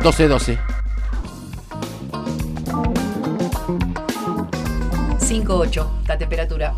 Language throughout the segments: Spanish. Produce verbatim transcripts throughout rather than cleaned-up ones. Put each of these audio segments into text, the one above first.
doce doce. cinco ocho la temperatura.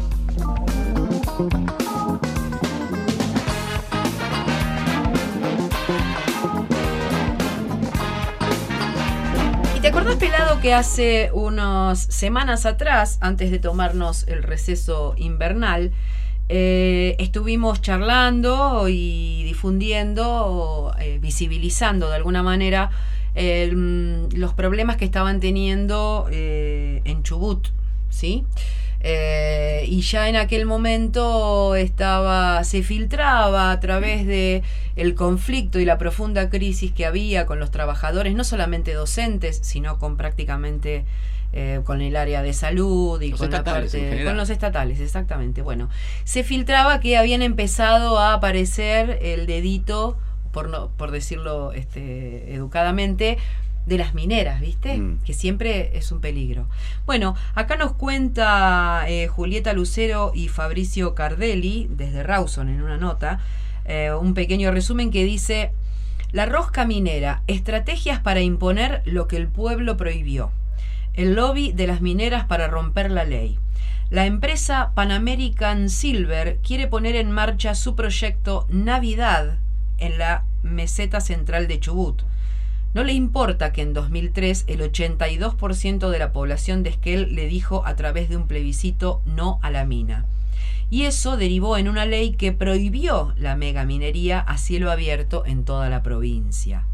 ¿Te acordás, Pelado, que hace unas semanas atrás, antes de tomarnos el receso invernal, eh, estuvimos charlando y difundiendo, eh, visibilizando de alguna manera eh, los problemas que estaban teniendo eh, en Chubut, ¿sí? Eh, y ya en aquel momento estaba, se filtraba a través de el conflicto y la profunda crisis que había con los trabajadores, no solamente docentes, sino con prácticamente eh, con el área de salud y los con la parte, con los estatales, exactamente. Bueno, se filtraba que habían empezado a aparecer el dedito, por no, por decirlo este, educadamente, de las mineras, ¿viste? Mm. Que siempre es un peligro. Bueno, acá nos cuenta eh, Julieta Lucero y Fabricio Cardelli, desde Rawson, en una nota, eh, un pequeño resumen que dice: la rosca minera, estrategias para imponer lo que el pueblo prohibió. El lobby de las mineras para romper la ley. La empresa Pan American Silver quiere poner en marcha su proyecto Navidad en la meseta central de Chubut. No le importa que en dos mil tres el ochenta y dos por ciento de la población de Esquel le dijo a través de un plebiscito no a la mina. Y eso derivó en una ley que prohibió la megaminería a cielo abierto en toda la provincia.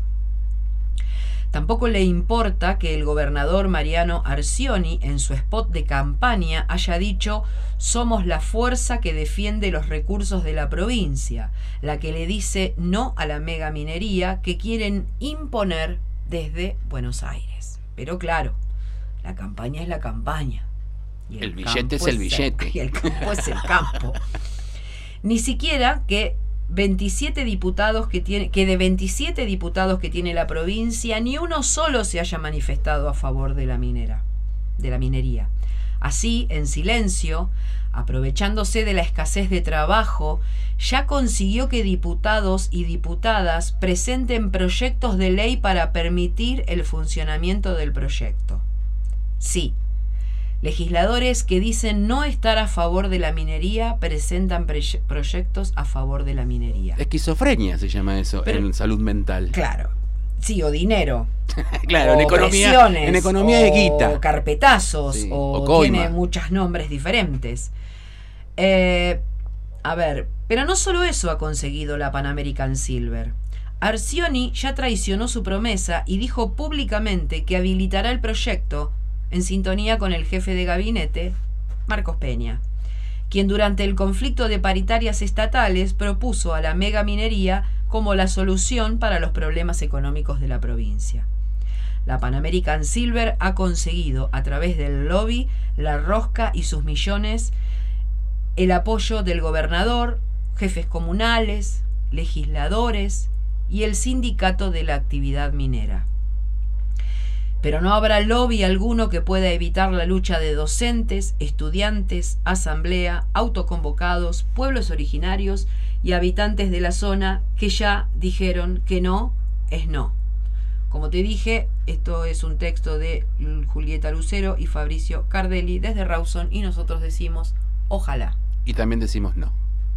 Tampoco le importa que el gobernador Mariano Arcioni en su spot de campaña haya dicho: somos la fuerza que defiende los recursos de la provincia, la que le dice no a la megaminería que quieren imponer desde Buenos Aires. Pero claro, la campaña es la campaña. Y el, el billete es el billete. El, y el campo es el campo. Ni siquiera que veintisiete diputados que tiene, que de veintisiete diputados que tiene la provincia, ni uno solo se haya manifestado a favor de la minera, de la minería. Así, en silencio, aprovechándose de la escasez de trabajo, ya consiguió que diputados y diputadas presenten proyectos de ley para permitir el funcionamiento del proyecto. Sí, legisladores que dicen no estar a favor de la minería presentan pre- proyectos a favor de la minería. Esquizofrenia se llama eso. Pero, en salud mental. Claro. Sí, o dinero. Claro, o en economía, en economía de guita. O carpetazos, sí, o, o tiene muchos nombres diferentes. Eh, a ver, pero no solo eso ha conseguido la Pan American Silver. Arcioni ya traicionó su promesa y dijo públicamente que habilitará el proyecto en sintonía con el jefe de gabinete, Marcos Peña, quien durante el conflicto de paritarias estatales propuso a la megaminería como la solución para los problemas económicos de la provincia. La Pan American Silver ha conseguido, a través del lobby, la rosca y sus millones, el apoyo del gobernador, jefes comunales, legisladores y el sindicato de la actividad minera. Pero no habrá lobby alguno que pueda evitar la lucha de docentes, estudiantes, asamblea, autoconvocados, pueblos originarios y habitantes de la zona que ya dijeron que no es no. Como te dije, esto es un texto de Julieta Lucero y Fabricio Cardelli desde Rawson y nosotros decimos ojalá. Y también decimos no.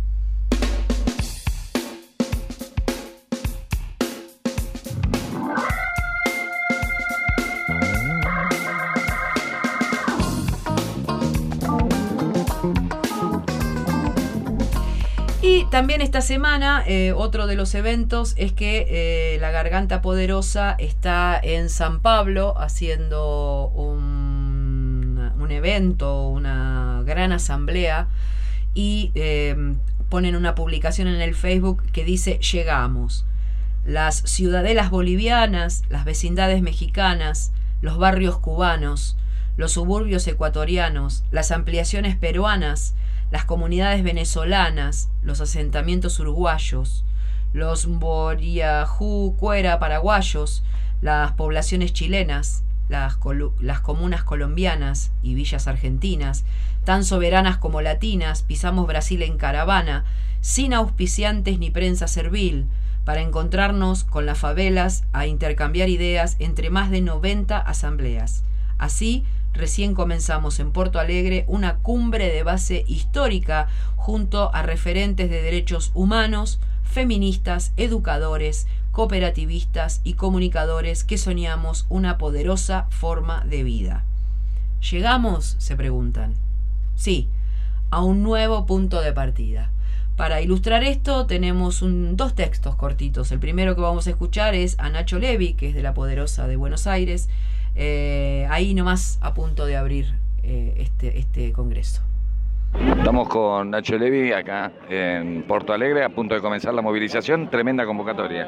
Y también esta semana, eh, otro de los eventos es que eh, la Garganta Poderosa está en San Pablo haciendo un, un evento, una gran asamblea, y eh, ponen una publicación en el Facebook que dice: llegamos. Las ciudadelas bolivianas, las vecindades mexicanas, los barrios cubanos, los suburbios ecuatorianos, las ampliaciones peruanas, las comunidades venezolanas, los asentamientos uruguayos, los Mboriajú Cuera paraguayos, las poblaciones chilenas, las, las comunas colombianas y villas argentinas, tan soberanas como latinas, pisamos Brasil en caravana, sin auspiciantes ni prensa servil, para encontrarnos con las favelas a intercambiar ideas entre más de noventa asambleas. Así, recién comenzamos en Porto Alegre una cumbre de base histórica junto a referentes de derechos humanos, feministas, educadores, cooperativistas y comunicadores que soñamos una poderosa forma de vida. ¿Llegamos?, se preguntan. Sí, a un nuevo punto de partida. Para ilustrar esto tenemos un, dos textos cortitos. El primero que vamos a escuchar es a Nacho Levi, que es de La Poderosa de Buenos Aires, eh, ahí nomás a punto de abrir eh, este, este congreso. Estamos con Nacho Levi acá en Porto Alegre, a punto de comenzar la movilización, tremenda convocatoria.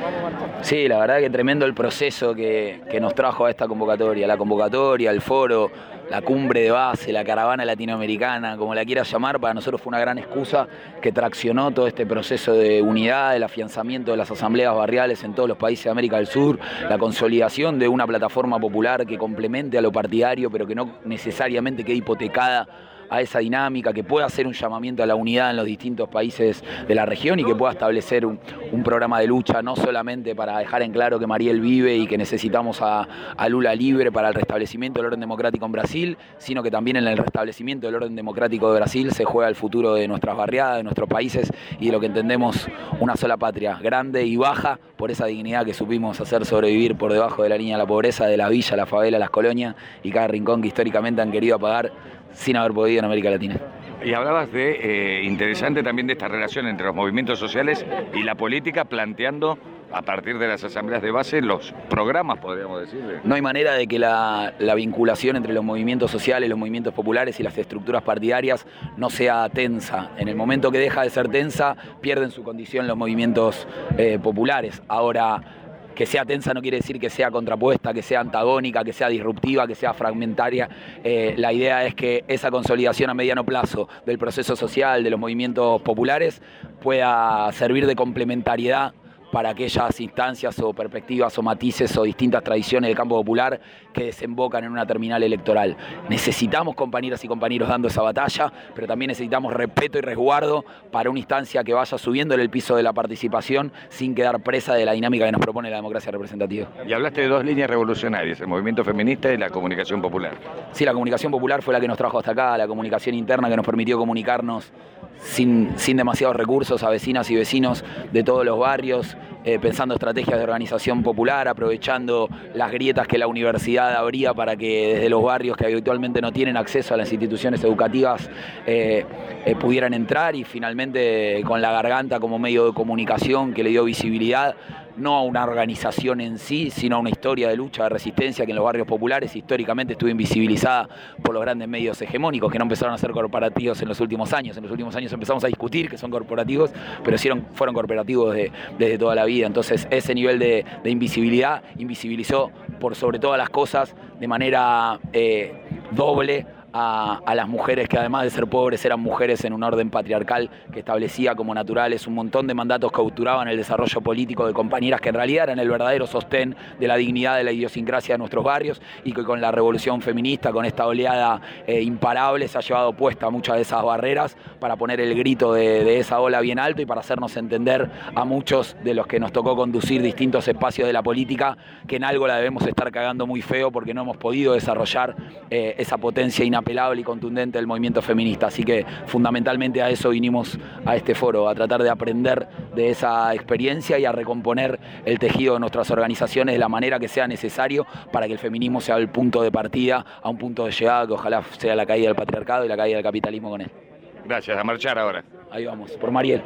Sí, la verdad que tremendo el proceso que, que nos trajo a esta convocatoria, la convocatoria, el foro, la cumbre de base, la caravana latinoamericana, como la quieras llamar, para nosotros fue una gran excusa que traccionó todo este proceso de unidad, el afianzamiento de las asambleas barriales en todos los países de América del Sur, la consolidación de una plataforma popular que complemente a lo partidario, pero que no necesariamente quede hipotecada a esa dinámica, que pueda hacer un llamamiento a la unidad en los distintos países de la región y que pueda establecer un, un programa de lucha, no solamente para dejar en claro que Mariel vive y que necesitamos a, a Lula libre para el restablecimiento del orden democrático en Brasil, sino que también en el restablecimiento del orden democrático de Brasil se juega el futuro de nuestras barriadas, de nuestros países y de lo que entendemos una sola patria, grande y baja por esa dignidad que supimos hacer sobrevivir por debajo de la línea de la pobreza, de la villa, la favela, las colonias y cada rincón que históricamente han querido apagar sin haber podido en América Latina. Y hablabas de, eh, interesante también de esta relación entre los movimientos sociales y la política, planteando a partir de las asambleas de base los programas, podríamos decir. No hay manera de que la, la vinculación entre los movimientos sociales, los movimientos populares y las estructuras partidarias no sea tensa. En el momento que deja de ser tensa, pierden su condición los movimientos eh, populares. Ahora, que sea tensa no quiere decir que sea contrapuesta, que sea antagónica, que sea disruptiva, que sea fragmentaria. Eh, la idea es que esa consolidación a mediano plazo del proceso social, de los movimientos populares, pueda servir de complementariedad para aquellas instancias o perspectivas o matices o distintas tradiciones del campo popular que desembocan en una terminal electoral. Necesitamos compañeras y compañeros dando esa batalla, pero también necesitamos respeto y resguardo para una instancia que vaya subiendo en el piso de la participación sin quedar presa de la dinámica que nos propone la democracia representativa. Y hablaste de dos líneas revolucionarias, el movimiento feminista y la comunicación popular. Sí, la comunicación popular fue la que nos trajo hasta acá, la comunicación interna que nos permitió comunicarnos sin, sin demasiados recursos a vecinas y vecinos de todos los barrios, eh, pensando estrategias de organización popular, aprovechando las grietas que la universidad abría para que desde los barrios que habitualmente no tienen acceso a las instituciones educativas eh, eh, pudieran entrar, y finalmente con la garganta como medio de comunicación que le dio visibilidad no a una organización en sí, sino a una historia de lucha, de resistencia que en los barrios populares históricamente estuvo invisibilizada por los grandes medios hegemónicos que no empezaron a ser corporativos en los últimos años. En los últimos años empezamos a discutir que son corporativos, pero sí fueron corporativos de, desde toda la vida. Entonces ese nivel de, de invisibilidad invisibilizó por sobre todas las cosas de manera eh, doble A, a las mujeres que, además de ser pobres, eran mujeres en un orden patriarcal que establecía como naturales un montón de mandatos que obturaban el desarrollo político de compañeras que en realidad eran el verdadero sostén de la dignidad de la idiosincrasia de nuestros barrios, y que con la revolución feminista, con esta oleada eh, imparable, se ha llevado puesta muchas de esas barreras para poner el grito de, de esa ola bien alto y para hacernos entender a muchos de los que nos tocó conducir distintos espacios de la política que en algo la debemos estar cagando muy feo porque no hemos podido desarrollar eh, esa potencia inapelable apelable y contundente del movimiento feminista. Así que fundamentalmente a eso vinimos a este foro, a tratar de aprender de esa experiencia y a recomponer el tejido de nuestras organizaciones de la manera que sea necesario para que el feminismo sea el punto de partida a un punto de llegada que ojalá sea la caída del patriarcado y la caída del capitalismo con él. Gracias, a marchar ahora. Ahí vamos, por Mariel.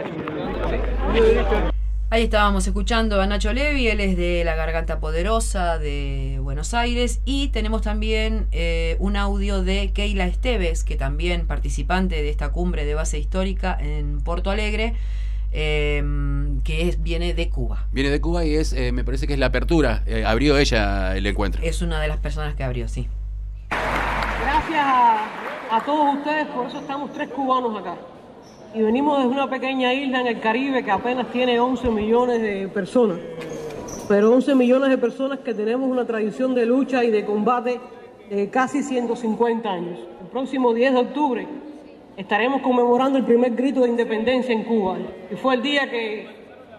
Ahí estábamos escuchando a Nacho Levi, él es de La Garganta Poderosa de Buenos Aires, y tenemos también eh, un audio de Keila Esteves, que también participante de esta cumbre de base histórica en Porto Alegre, eh, que es, viene de Cuba. Viene de Cuba y es, eh, me parece que es la apertura, eh, abrió ella el encuentro. Es una de las personas que abrió, sí. Gracias a, a todos ustedes, por eso estamos tres cubanos acá. Y venimos desde una pequeña isla en el Caribe que apenas tiene once millones de personas. Pero once millones de personas que tenemos una tradición de lucha y de combate de casi ciento cincuenta años. El próximo diez de octubre estaremos conmemorando el primer grito de independencia en Cuba. Y fue el día que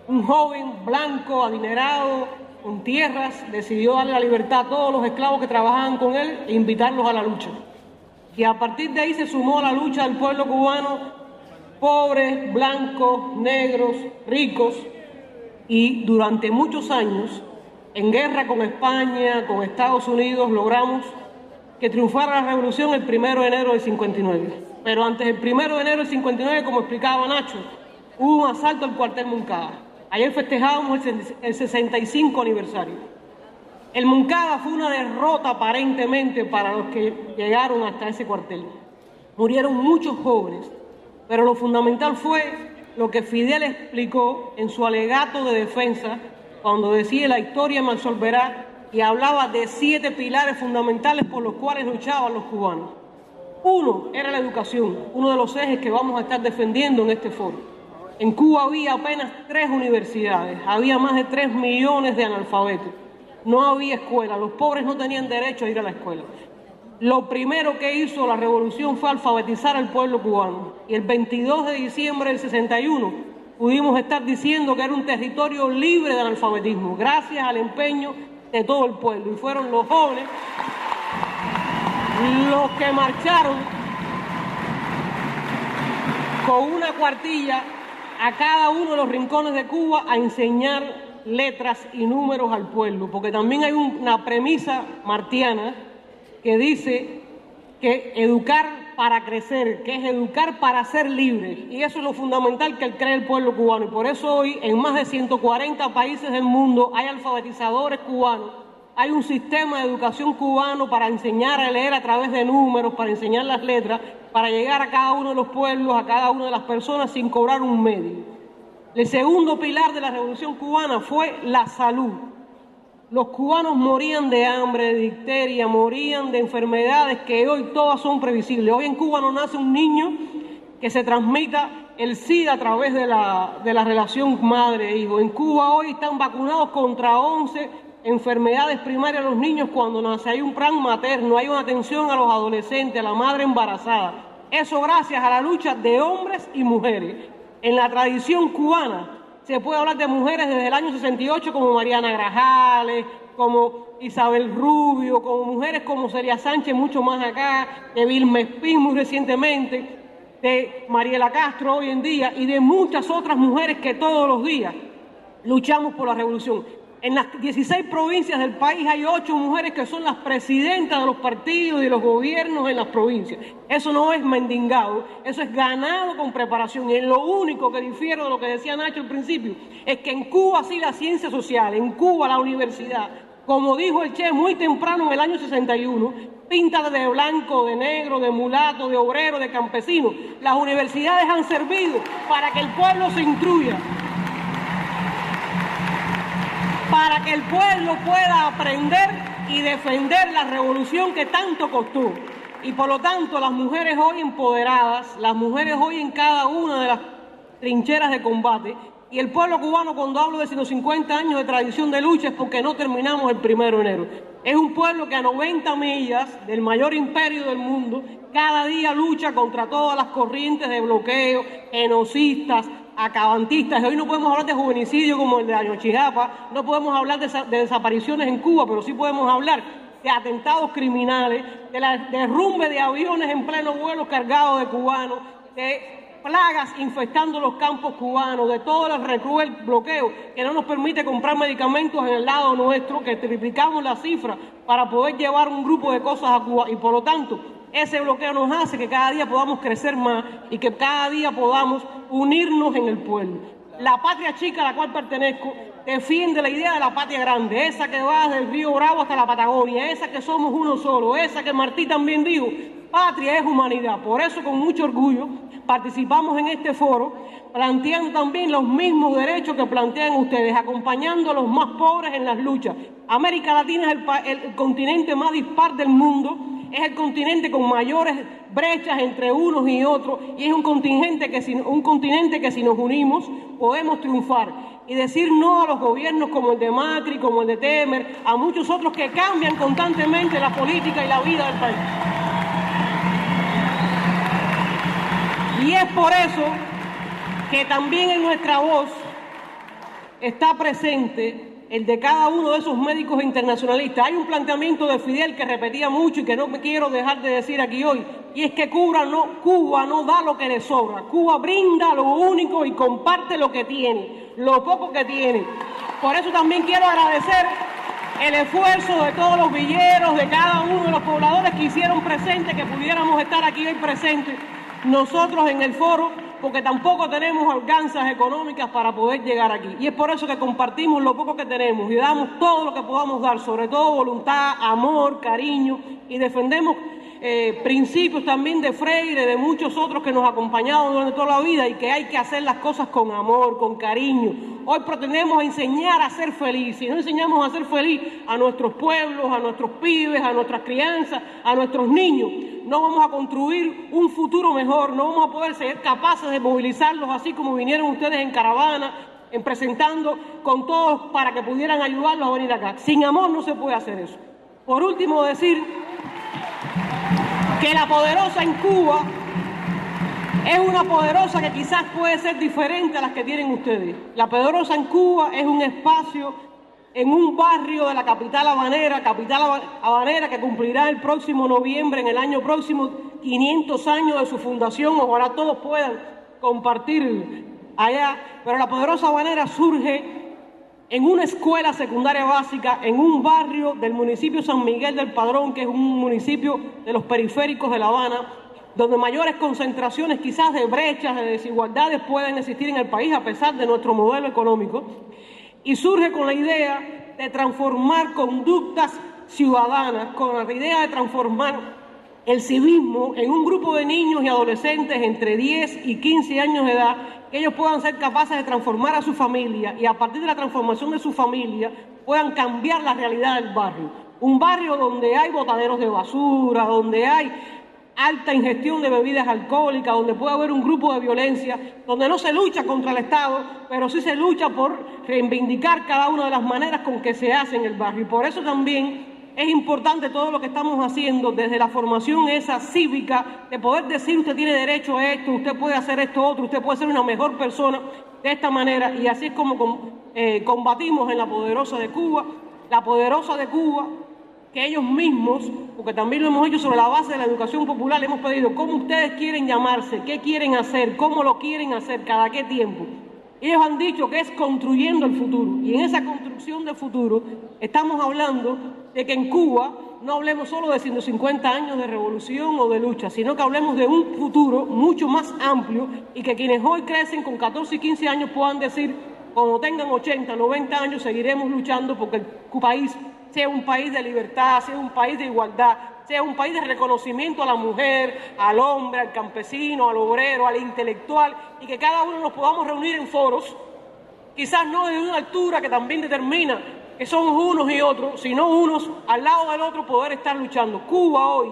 un joven blanco, adinerado, con tierras, decidió darle la libertad a todos los esclavos que trabajaban con él e invitarlos a la lucha. Y a partir de ahí se sumó a la lucha del pueblo cubano, pobres, blancos, negros, ricos, y durante muchos años, en guerra con España, con Estados Unidos, logramos que triunfara la revolución el primero de enero del cincuenta y nueve. Pero antes del primero de enero del cincuenta y nueve, como explicaba Nacho, hubo un asalto al cuartel Moncada. Ayer festejábamos el sesenta y cinco aniversario. El Moncada fue una derrota aparentemente para los que llegaron hasta ese cuartel. Murieron muchos jóvenes, pero lo fundamental fue lo que Fidel explicó en su alegato de defensa cuando decía la historia me absolverá y hablaba de siete pilares fundamentales por los cuales luchaban los cubanos. Uno era la educación, uno de los ejes que vamos a estar defendiendo en este foro. En Cuba había apenas tres universidades, había más de tres millones de analfabetos. No había escuela, los pobres no tenían derecho a ir a la escuela. Lo primero que hizo la revolución fue alfabetizar al pueblo cubano. Y el veintidós de diciembre del sesenta y uno pudimos estar diciendo que era un territorio libre de analfabetismo, gracias al empeño de todo el pueblo. Y fueron los jóvenes los que marcharon con una cuartilla a cada uno de los rincones de Cuba a enseñar letras y números al pueblo, porque también hay una premisa martiana que dice que educar para crecer, que es educar para ser libres, y eso es lo fundamental que cree el pueblo cubano, y por eso hoy en más de ciento cuarenta países del mundo hay alfabetizadores cubanos, hay un sistema de educación cubano para enseñar a leer a través de números, para enseñar las letras, para llegar a cada uno de los pueblos, a cada una de las personas sin cobrar un medio. El segundo pilar de la revolución cubana fue la salud. Los cubanos morían de hambre, de difteria, morían de enfermedades que hoy todas son previsibles. Hoy en Cuba no nace un niño que se transmita el SIDA a través de la, de la relación madre-hijo. En Cuba hoy están vacunados contra once enfermedades primarias a los niños cuando nace. Hay un plan materno, hay una atención a los adolescentes, a la madre embarazada. Eso gracias a la lucha de hombres y mujeres. En la tradición cubana se puede hablar de mujeres desde el año sesenta y ocho como Mariana Grajales, como Isabel Rubio, como mujeres como Celia Sánchez, mucho más acá, de Vilma Espín muy recientemente, de Mariela Castro hoy en día y de muchas otras mujeres que todos los días luchamos por la revolución. En las dieciséis provincias del país hay ocho mujeres que son las presidentas de los partidos y de los gobiernos en las provincias. Eso no es mendigado, eso es ganado con preparación. Y es lo único que difiere de lo que decía Nacho al principio, es que en Cuba sí la ciencia social, en Cuba la universidad, como dijo el Che muy temprano en el año sesenta y uno, pinta de blanco, de negro, de mulato, de obrero, de campesino. Las universidades han servido para que el pueblo se instruya, para que el pueblo pueda aprender y defender la revolución que tanto costó. Y por lo tanto, las mujeres hoy empoderadas, las mujeres hoy en cada una de las trincheras de combate, y el pueblo cubano, cuando hablo de ciento cincuenta años de tradición de lucha, es porque no terminamos el primero de enero. Es un pueblo que a noventa millas del mayor imperio del mundo, cada día lucha contra todas las corrientes de bloqueo, genocistas, acabantistas. Hoy no podemos hablar de juvenicidio como el de Ayochijapa, no podemos hablar de, de desapariciones en Cuba, pero sí podemos hablar de atentados criminales, de la derrumbe de aviones en pleno vuelo cargados de cubanos, de plagas infectando los campos cubanos, de todo el cruel bloqueo que no nos permite comprar medicamentos en el lado nuestro, que triplicamos la cifra para poder llevar un grupo de cosas a Cuba, y por lo tanto ese bloqueo nos hace que cada día podamos crecer más y que cada día podamos unirnos en el pueblo. La patria chica a la cual pertenezco defiende la idea de la patria grande, esa que va desde el río Bravo hasta la Patagonia, esa que somos uno solo, esa que Martí también dijo, patria es humanidad. Por eso con mucho orgullo participamos en este foro, planteando también los mismos derechos que plantean ustedes, acompañando a los más pobres en las luchas. América Latina es el, el, el continente más dispar del mundo, es el continente con mayores brechas entre unos y otros, y es un continente que si, un continente que si nos unimos podemos triunfar y decir no a los gobiernos como el de Macri, como el de Temer, a muchos otros que cambian constantemente la política y la vida del país. Y es por eso que también en nuestra voz está presente el de cada uno de esos médicos internacionalistas. Hay un planteamiento de Fidel que repetía mucho y que no me quiero dejar de decir aquí hoy, y es que Cuba no, Cuba no da lo que le sobra, Cuba brinda lo único y comparte lo que tiene, lo poco que tiene. Por eso también quiero agradecer el esfuerzo de todos los villeros, de cada uno de los pobladores que hicieron presente, que pudiéramos estar aquí hoy presentes nosotros en el foro, porque tampoco tenemos alcanzas económicas para poder llegar aquí. Y es por eso que compartimos lo poco que tenemos y damos todo lo que podamos dar, sobre todo voluntad, amor, cariño, y defendemos eh, principios también de Freire, de muchos otros que nos han acompañado durante toda la vida, y que hay que hacer las cosas con amor, con cariño. Hoy pretendemos enseñar a ser feliz. Y no enseñamos a ser feliz a nuestros pueblos, a nuestros pibes, a nuestras crianzas, a nuestros niños, no vamos a construir un futuro mejor, no vamos a poder ser capaces de movilizarlos así como vinieron ustedes en caravana, en presentando con todos para que pudieran ayudarlos a venir acá. Sin amor no se puede hacer eso. Por último, decir que la poderosa en Cuba es una poderosa que quizás puede ser diferente a las que tienen ustedes. La poderosa en Cuba es un espacio en un barrio de la capital habanera, capital habanera que cumplirá el próximo noviembre, en el año próximo, quinientos años de su fundación. Ojalá todos puedan compartir allá. Pero la poderosa habanera surge en una escuela secundaria básica, en un barrio del municipio San Miguel del Padrón, que es un municipio de los periféricos de La Habana, donde mayores concentraciones quizás de brechas, de desigualdades pueden existir en el país a pesar de nuestro modelo económico. Y surge con la idea de transformar conductas ciudadanas, con la idea de transformar el civismo en un grupo de niños y adolescentes entre diez y quince años de edad, que ellos puedan ser capaces de transformar a su familia y a partir de la transformación de su familia puedan cambiar la realidad del barrio. Un barrio donde hay botaderos de basura, donde hay alta ingestión de bebidas alcohólicas, donde puede haber un grupo de violencia, donde no se lucha contra el Estado, pero sí se lucha por reivindicar cada una de las maneras con que se hace en el barrio. Y por eso también es importante todo lo que estamos haciendo desde la formación esa cívica, de poder decir usted tiene derecho a esto, usted puede hacer esto otro, usted puede ser una mejor persona de esta manera, y así es como eh, combatimos en la poderosa de Cuba, la poderosa de Cuba, que ellos mismos, porque también lo hemos hecho sobre la base de la educación popular, le hemos pedido cómo ustedes quieren llamarse, qué quieren hacer, cómo lo quieren hacer, cada qué tiempo. Ellos han dicho que es construyendo el futuro, y en esa construcción del futuro estamos hablando de que en Cuba no hablemos solo de ciento cincuenta años de revolución o de lucha, sino que hablemos de un futuro mucho más amplio, y que quienes hoy crecen con catorce y quince años puedan decir, cuando tengan ochenta, noventa años, seguiremos luchando porque el país sea un país de libertad, sea un país de igualdad, sea un país de reconocimiento a la mujer, al hombre, al campesino, al obrero, al intelectual, y que cada uno nos podamos reunir en foros, quizás no de una altura que también determina que somos unos y otros, sino unos al lado del otro poder estar luchando. Cuba hoy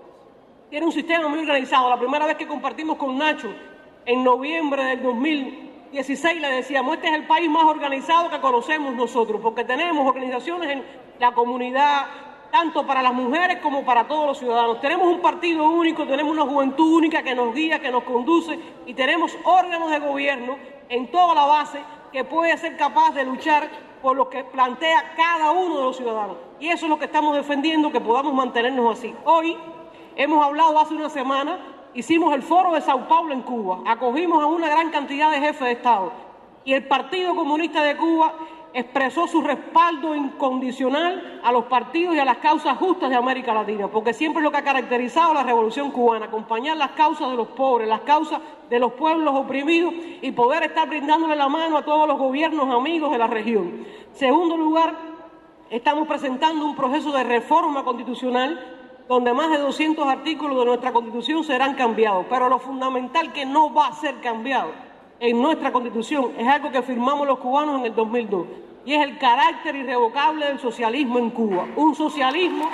tiene un sistema muy organizado. La primera vez que compartimos con Nacho, en noviembre del dos mil dieciséis, le decíamos, este es el país más organizado que conocemos nosotros, porque tenemos organizaciones en la comunidad, tanto para las mujeres como para todos los ciudadanos. Tenemos un partido único, tenemos una juventud única que nos guía, que nos conduce, y tenemos órganos de gobierno en toda la base que puede ser capaz de luchar por lo que plantea cada uno de los ciudadanos. Y eso es lo que estamos defendiendo, que podamos mantenernos así. Hoy hemos hablado hace una semana, hicimos el foro de Sao Paulo en Cuba, acogimos a una gran cantidad de jefes de Estado, y el Partido Comunista de Cuba expresó su respaldo incondicional a los partidos y a las causas justas de América Latina, porque siempre es lo que ha caracterizado a la Revolución Cubana, acompañar las causas de los pobres, las causas de los pueblos oprimidos, y poder estar brindándole la mano a todos los gobiernos amigos de la región. Segundo lugar, estamos presentando un proceso de reforma constitucional donde más de doscientos artículos de nuestra Constitución serán cambiados, pero lo fundamental que no va a ser cambiado en nuestra Constitución es algo que firmamos los cubanos en el dos mil dos, y es el carácter irrevocable del socialismo en Cuba. Un socialismo...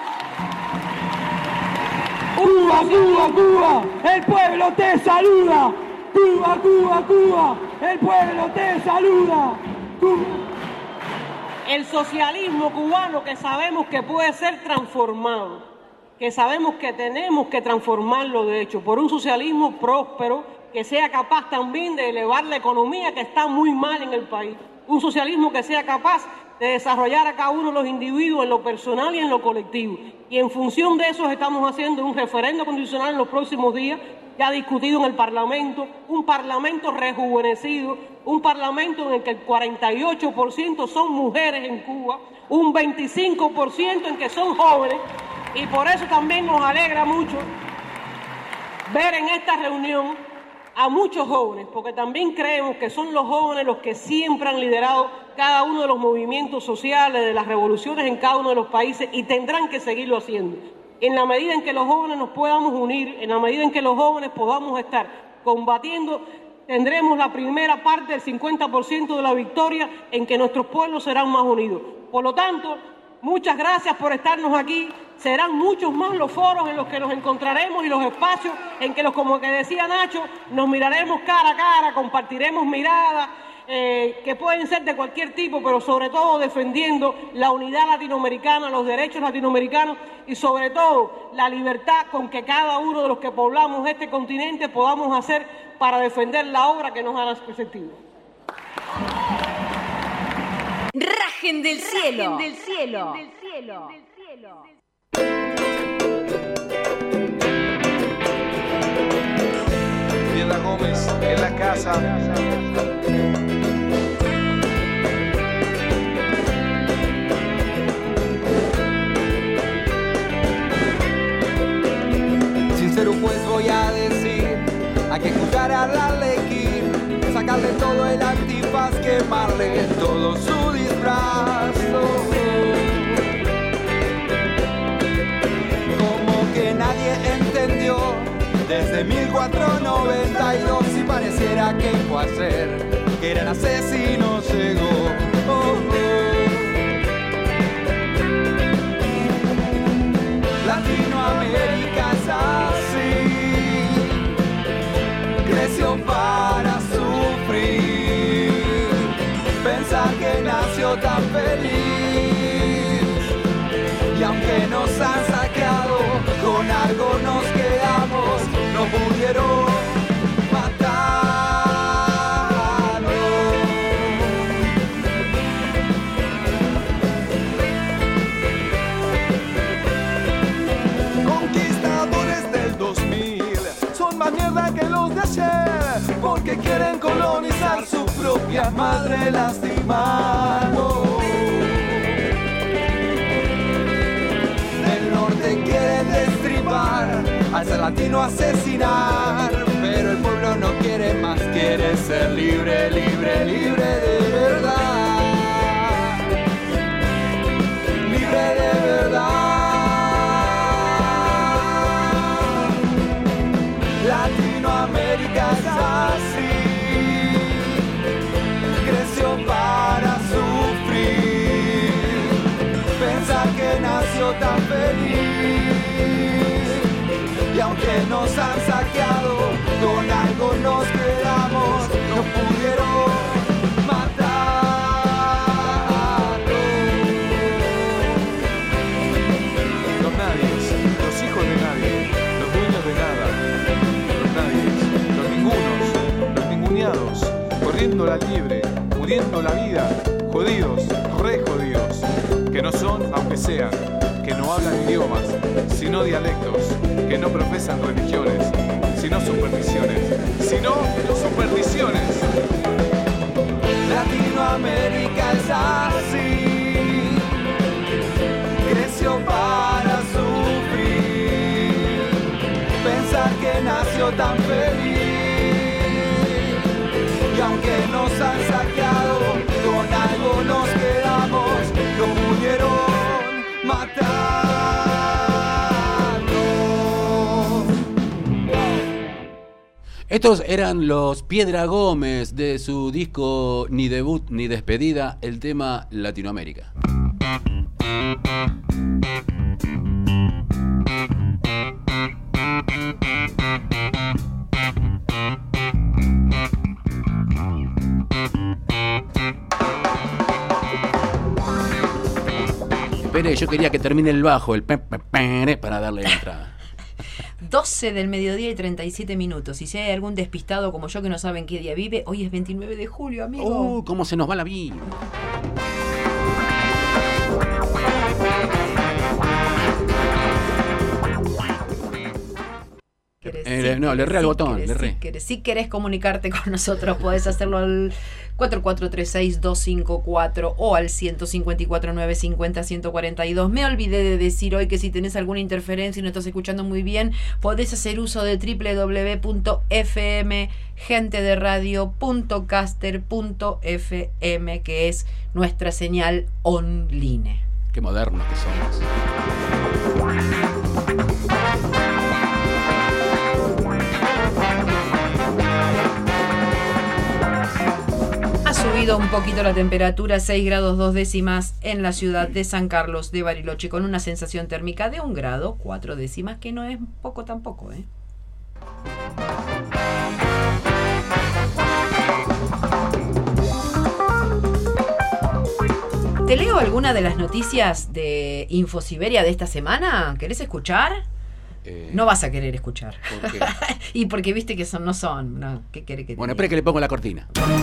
Cuba, Cuba, Cuba, el pueblo te saluda. Cuba, Cuba, Cuba, el pueblo te saluda. Cuba. El socialismo cubano que sabemos que puede ser transformado, que sabemos que tenemos que transformarlo, de hecho, por un socialismo próspero, que sea capaz también de elevar la economía, que está muy mal en el país, un socialismo que sea capaz de desarrollar a cada uno de los individuos en lo personal y en lo colectivo. Y en función de eso estamos haciendo un referendo constitucional en los próximos días, ya discutido en el Parlamento, un Parlamento rejuvenecido, un Parlamento en el que el cuarenta y ocho por ciento son mujeres en Cuba, un veinticinco por ciento en que son jóvenes, y por eso también nos alegra mucho ver en esta reunión a muchos jóvenes, porque también creemos que son los jóvenes los que siempre han liderado cada uno de los movimientos sociales, de las revoluciones en cada uno de los países, y tendrán que seguirlo haciendo. En la medida en que los jóvenes nos podamos unir, en la medida en que los jóvenes podamos estar combatiendo, tendremos la primera parte del cincuenta por ciento de la victoria en que nuestros pueblos serán más unidos. Por lo tanto, muchas gracias por estarnos aquí. Serán muchos más los foros en los que nos encontraremos y los espacios en que, los, como que decía Nacho, nos miraremos cara a cara, compartiremos miradas, eh, que pueden ser de cualquier tipo, pero sobre todo defendiendo la unidad latinoamericana, los derechos latinoamericanos y sobre todo la libertad con que cada uno de los que poblamos este continente podamos hacer para defender la obra que nos ha perspectiva. Rajen del cielo. Rajen del cielo. Del cielo. Del cielo. Piedra Gómez en la casa. Sincero pues voy a decir, hay que juzgar al Arlequín, sacarle todo el antifaz, quemarle todo su disfraz. Como que nadie entendió desde mil cuatrocientos noventa y dos y pareciera que fue ayer que eran asesinos llegó. Oh, oh. Latinoamérica es así, creció para sufrir, pensar que nació tan feliz, y aunque nos han saqueado, con algo nos quedamos, no pudieron matarnos. Conquistadores del dos mil son más mierda que los de ayer, porque quieren colonizar su propia madre lastimando. Del norte quieren destripar, al ser latino asesinar, pero el pueblo no quiere más, quiere ser libre, libre, libre de verdad, libre de verdad. Latinoamérica es así, creció para sufrir, pensar que nació tan feliz, y aunque nos han saqueado, con algo nos quedamos, no pudieron matarnos. Los nadies, los hijos de nadie, los dueños de nada, los nadies, los ningunos, los ninguneados, corriendo la liebre, pudiendo la vida, jodidos, re jodidos, que no son, aunque sean, que no hablan idiomas, sino dialectos, que no profesan religiones, sino supersticiones, sino supersticiones. Latinoamérica es así, creció para sufrir, pensar que nació tan feliz, y aunque nos han saqueado, con algo nos quedamos, no pudieron matarnos. Estos eran los Piedra Gómez de su disco Ni Debut Ni Despedida, el tema Latinoamérica. Espere, yo quería que termine el bajo, el pe, pe, pe, para darle la entrada. doce del mediodía y treinta y siete minutos. Y si hay algún despistado como yo que no saben qué día vive, hoy es veintinueve de julio, amigo. ¡Uh, cómo se nos va la vida! ¿Querés, Eh, sí, no, le querés, re al sí, botón, querés, le re. sí, querés, si querés comunicarte con nosotros, podés hacerlo al cuatro cuatro tres seis dos cinco cuatro o al ciento cincuenta y cuatro nueve cincuenta ciento cuarenta y dos. Me olvidé de decir hoy que si tenés alguna interferencia y no estás escuchando muy bien, podés hacer uso de doble u doble u doble u punto f m gente de radio punto caster punto f m, que es nuestra señal online. Qué modernos que somos. Ha subido un poquito la temperatura, seis grados dos décimas en la ciudad de San Carlos de Bariloche, con una sensación térmica de un grado cuatro décimas, que no es poco tampoco, ¿eh? ¿Te leo alguna de las noticias de Infosiberia de esta semana? ¿Querés escuchar? Eh, No vas a querer escuchar. ¿Por qué? Y porque viste que son, no son. No, ¿qué querés que te Bueno, diga? espera que le pongo la cortina.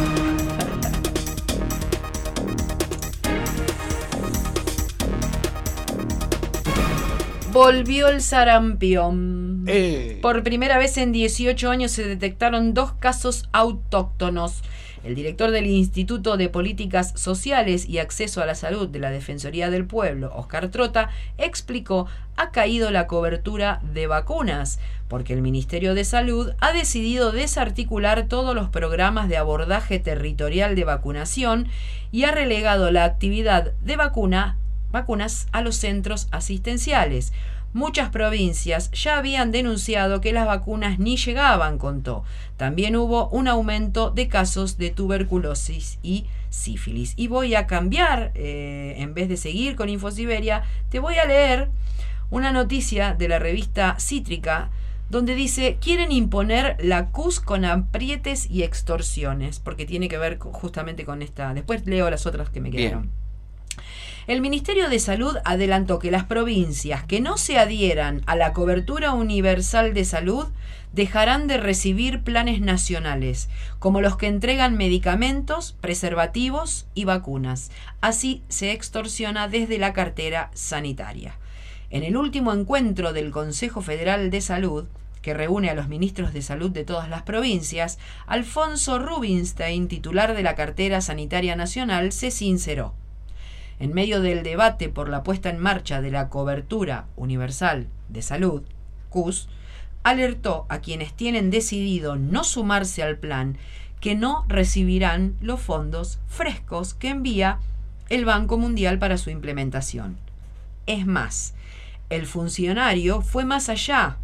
Volvió el sarampión. Eh. Por primera vez en dieciocho años se detectaron dos casos autóctonos. El director del Instituto de Políticas Sociales y Acceso a la Salud de la Defensoría del Pueblo, Oscar Trota, explicó: ha caído la cobertura de vacunas, porque el Ministerio de Salud ha decidido desarticular todos los programas de abordaje territorial de vacunación y ha relegado la actividad de vacuna, vacunas a los centros asistenciales. Muchas provincias ya habían denunciado que las vacunas ni llegaban, contó. También hubo un aumento de casos de tuberculosis y sífilis. Y voy a cambiar, eh, en vez de seguir con Infosiberia, te voy a leer una noticia de la revista Cítrica, donde dice: quieren imponer la C U S con aprietes y extorsiones, porque tiene que ver justamente con esta. Después leo las otras que me quedaron. Bien. El Ministerio de Salud adelantó que las provincias que no se adhieran a la cobertura universal de salud dejarán de recibir planes nacionales, como los que entregan medicamentos, preservativos y vacunas. Así se extorsiona desde la cartera sanitaria. En el último encuentro del Consejo Federal de Salud, que reúne a los ministros de salud de todas las provincias, Alfonso Rubinstein, titular de la cartera sanitaria nacional, se sinceró. En medio del debate por la puesta en marcha de la cobertura universal de salud, C U S, alertó a quienes tienen decidido no sumarse al plan que no recibirán los fondos frescos que envía el Banco Mundial para su implementación. Es más, el funcionario fue más allá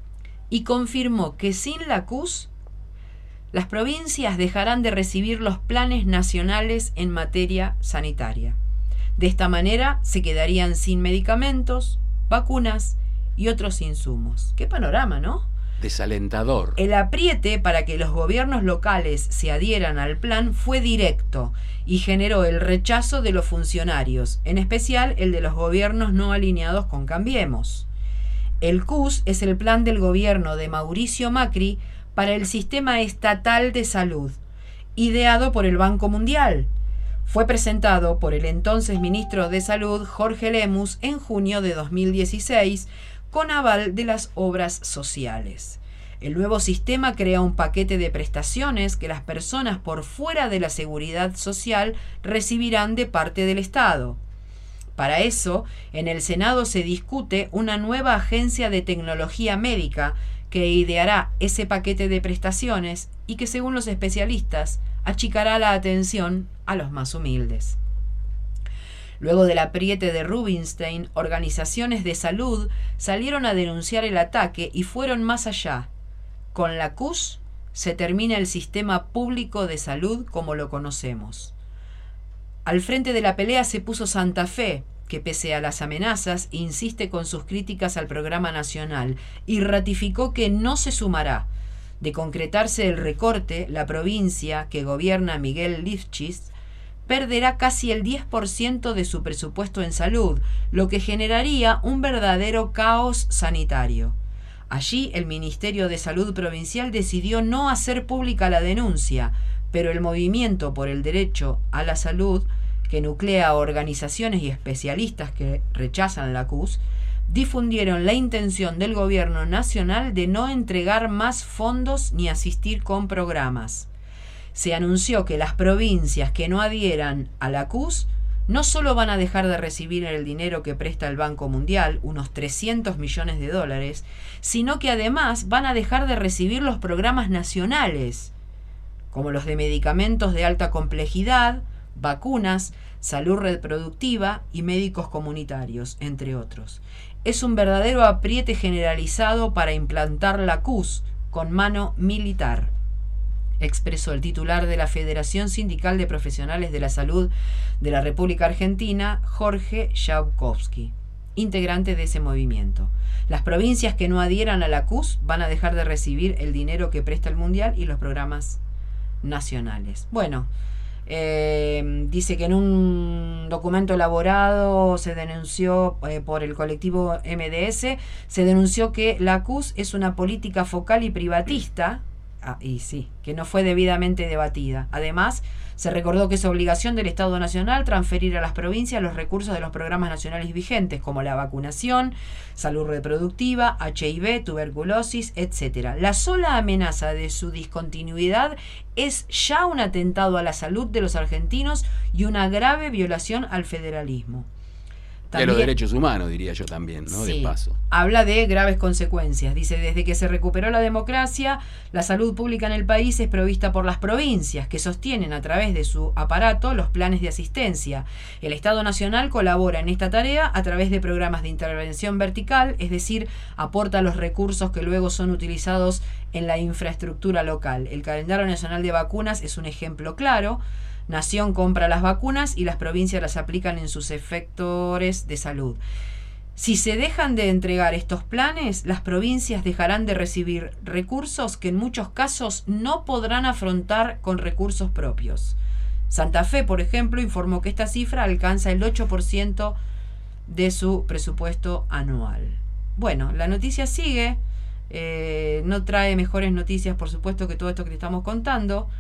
y confirmó que sin la C U S, las provincias dejarán de recibir los planes nacionales en materia sanitaria. De esta manera se quedarían sin medicamentos, vacunas y otros insumos. ¡Qué panorama!, ¿no? Desalentador. El apriete para que los gobiernos locales se adhieran al plan fue directo y generó el rechazo de los funcionarios, en especial el de los gobiernos no alineados con Cambiemos. El C U S es el plan del gobierno de Mauricio Macri para el sistema estatal de salud, ideado por el Banco Mundial. Fue presentado por el entonces ministro de Salud, Jorge Lemus, en junio de dos mil dieciséis, con aval de las obras sociales. El nuevo sistema crea un paquete de prestaciones que las personas por fuera de la seguridad social recibirán de parte del Estado. Para eso, en el Senado se discute una nueva agencia de tecnología médica que ideará ese paquete de prestaciones y que, según los especialistas, achicará la atención a los más humildes. Luego del apriete de Rubinstein, organizaciones de salud salieron a denunciar el ataque y fueron más allá. Con la C U S se termina el sistema público de salud como lo conocemos. Al frente de la pelea se puso Santa Fe, que pese a las amenazas insiste con sus críticas al programa nacional y ratificó que no se sumará. De concretarse el recorte, la provincia que gobierna Miguel Lifchis perderá casi el diez por ciento de su presupuesto en salud, lo que generaría un verdadero caos sanitario. Allí el Ministerio de Salud Provincial decidió no hacer pública la denuncia, pero el Movimiento por el Derecho a la Salud, que nuclea a organizaciones y especialistas que rechazan la C U S, difundieron la intención del gobierno nacional de no entregar más fondos ni asistir con programas. Se anunció que las provincias que no adhieran a la C U S no solo van a dejar de recibir el dinero que presta el Banco Mundial, unos trescientos millones de dólares, sino que además van a dejar de recibir los programas nacionales, como los de medicamentos de alta complejidad, vacunas, salud reproductiva y médicos comunitarios, entre otros. Es un verdadero apriete generalizado para implantar la C U S con mano militar, expresó el titular de la Federación Sindical de Profesionales de la Salud de la República Argentina, Jorge Jaubkowski, integrante de ese movimiento. Las provincias que no adhieran a la C U S van a dejar de recibir el dinero que presta el Mundial y los programas nacionales. Bueno, eh, dice que en un documento elaborado se denunció eh, por el colectivo M D S, se denunció que la C U S es una política focal y privatista. Ah, y sí, que no fue debidamente debatida. Además, se recordó que es obligación del Estado Nacional transferir a las provincias los recursos de los programas nacionales vigentes, como la vacunación, salud reproductiva, H I V, tuberculosis, etcétera. La sola amenaza de su discontinuidad es ya un atentado a la salud de los argentinos y una grave violación al federalismo. También, de los derechos humanos, diría yo también, ¿no? Sí, de paso. Habla de graves consecuencias. Dice, desde que se recuperó la democracia, la salud pública en el país es provista por las provincias, que sostienen a través de su aparato los planes de asistencia. El Estado Nacional colabora en esta tarea a través de programas de intervención vertical, es decir, aporta los recursos que luego son utilizados en la infraestructura local. El calendario nacional de vacunas es un ejemplo claro. Nación compra las vacunas y las provincias las aplican en sus efectores de salud. Si se dejan de entregar estos planes, las provincias dejarán de recibir recursos que en muchos casos no podrán afrontar con recursos propios. Santa Fe, por ejemplo, informó que esta cifra alcanza el ocho por ciento de su presupuesto anual. Bueno, la noticia sigue, eh, no trae mejores noticias, por supuesto, que todo esto que te estamos contando.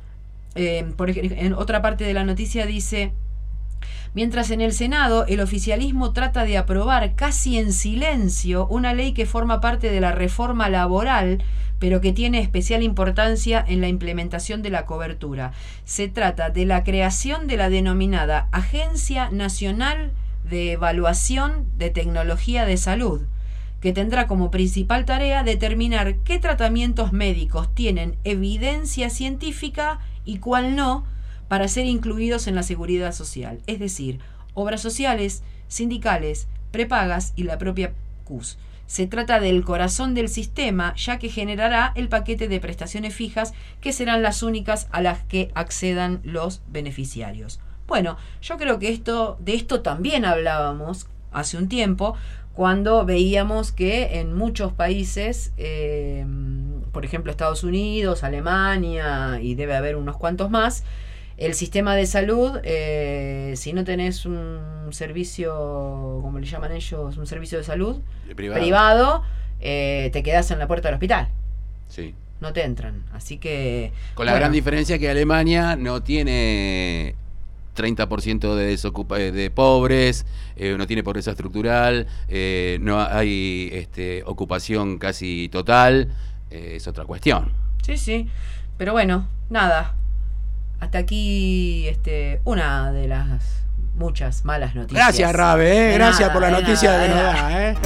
Eh, por ejemplo, en otra parte de la noticia dice: mientras en el Senado el oficialismo trata de aprobar casi en silencio una ley que forma parte de la reforma laboral, pero que tiene especial importancia en la implementación de la cobertura. Se trata de la creación de la denominada Agencia Nacional de Evaluación de Tecnología de Salud, que tendrá como principal tarea determinar qué tratamientos médicos tienen evidencia científica y cuál no, para ser incluidos en la seguridad social, es decir, obras sociales, sindicales, prepagas y la propia C U S. Se trata del corazón del sistema, ya que generará el paquete de prestaciones fijas que serán las únicas a las que accedan los beneficiarios. Bueno, yo creo que esto, de esto también hablábamos hace un tiempo, cuando veíamos que en muchos países, eh, por ejemplo Estados Unidos, Alemania, y debe haber unos cuantos más, el sistema de salud, eh, si no tenés un servicio, como le llaman ellos, un servicio de salud privado, privado eh, te quedás en la puerta del hospital. Sí. No te entran. Así que... Con la bueno, gran diferencia que Alemania no tiene treinta por ciento de, desocupa de pobres, eh, no tiene pobreza estructural, eh, no hay este, ocupación casi total, eh, es otra cuestión. Sí, sí, pero bueno, nada, hasta aquí este, una de las muchas malas noticias. Gracias, Rabe, eh, gracias nada, por la noticia nada, que nos da. Eh.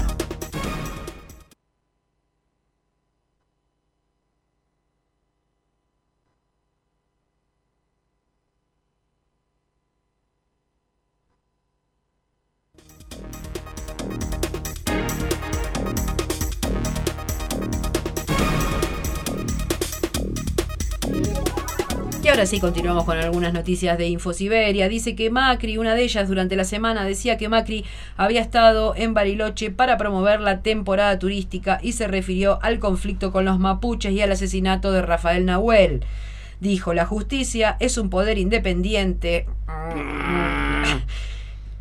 Y ahora sí, continuamos con algunas noticias de Infosiberia. Dice que Macri, una de ellas durante la semana, decía que Macri había estado en Bariloche para promover la temporada turística y se refirió al conflicto con los mapuches y al asesinato de Rafael Nahuel. Dijo, la justicia es un poder independiente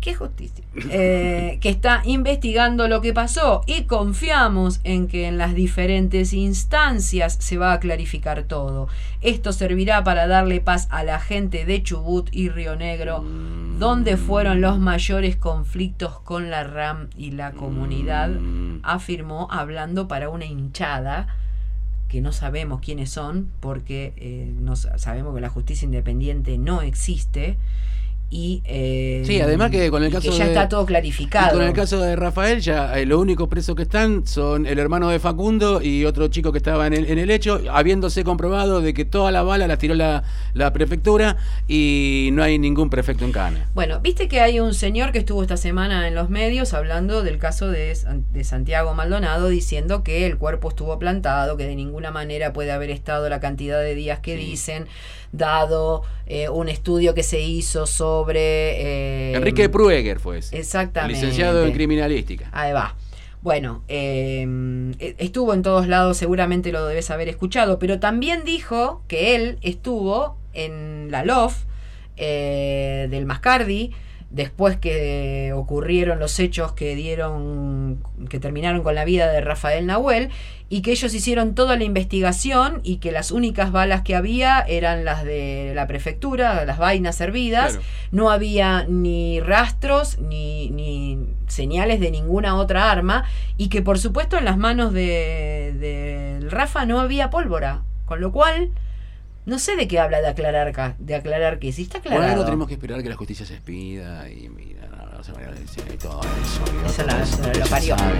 ¿Qué justicia? Eh, que está investigando lo que pasó y confiamos en que en las diferentes instancias se va a clarificar todo. Esto servirá para darle paz a la gente de Chubut y Río Negro, mm. donde fueron los mayores conflictos con la RAM y la comunidad, mm. afirmó hablando para una hinchada que no sabemos quiénes son, porque eh, no sabemos que la justicia independiente no existe. Y eh, sí, además que con el caso que ya de, está todo clarificado. Con el caso de Rafael, ya eh, los únicos presos que están son el hermano de Facundo y otro chico que estaba en el, en el hecho, habiéndose comprobado de que todas las balas las tiró la, la prefectura y no hay ningún prefecto en Cana. Bueno, viste que hay un señor que estuvo esta semana en los medios hablando del caso de, de Santiago Maldonado, diciendo que el cuerpo estuvo plantado, que de ninguna manera puede haber estado la cantidad de días que sí. dicen, dado eh, un estudio que se hizo sobre... Eh, Enrique Prueger fue ese. Exactamente. Licenciado en criminalística. Ahí va. Bueno, eh, estuvo en todos lados, seguramente lo debes haber escuchado, pero también dijo que él estuvo en la L O F eh, del Mascardi, después que ocurrieron los hechos que dieron, que terminaron con la vida de Rafael Nahuel, y que ellos hicieron toda la investigación y que las únicas balas que había eran las de la prefectura, las vainas servidas, claro. No había ni rastros ni, ni señales de ninguna otra arma, y que por supuesto en las manos de, de Rafa no había pólvora, con lo cual no sé de qué habla de aclarar, de aclarar que sí está aclarado. Bueno, tenemos que esperar que la justicia se expida y mira, no, no se vaya a decir y todo eso. Eso la, eso lo parió. Sabe,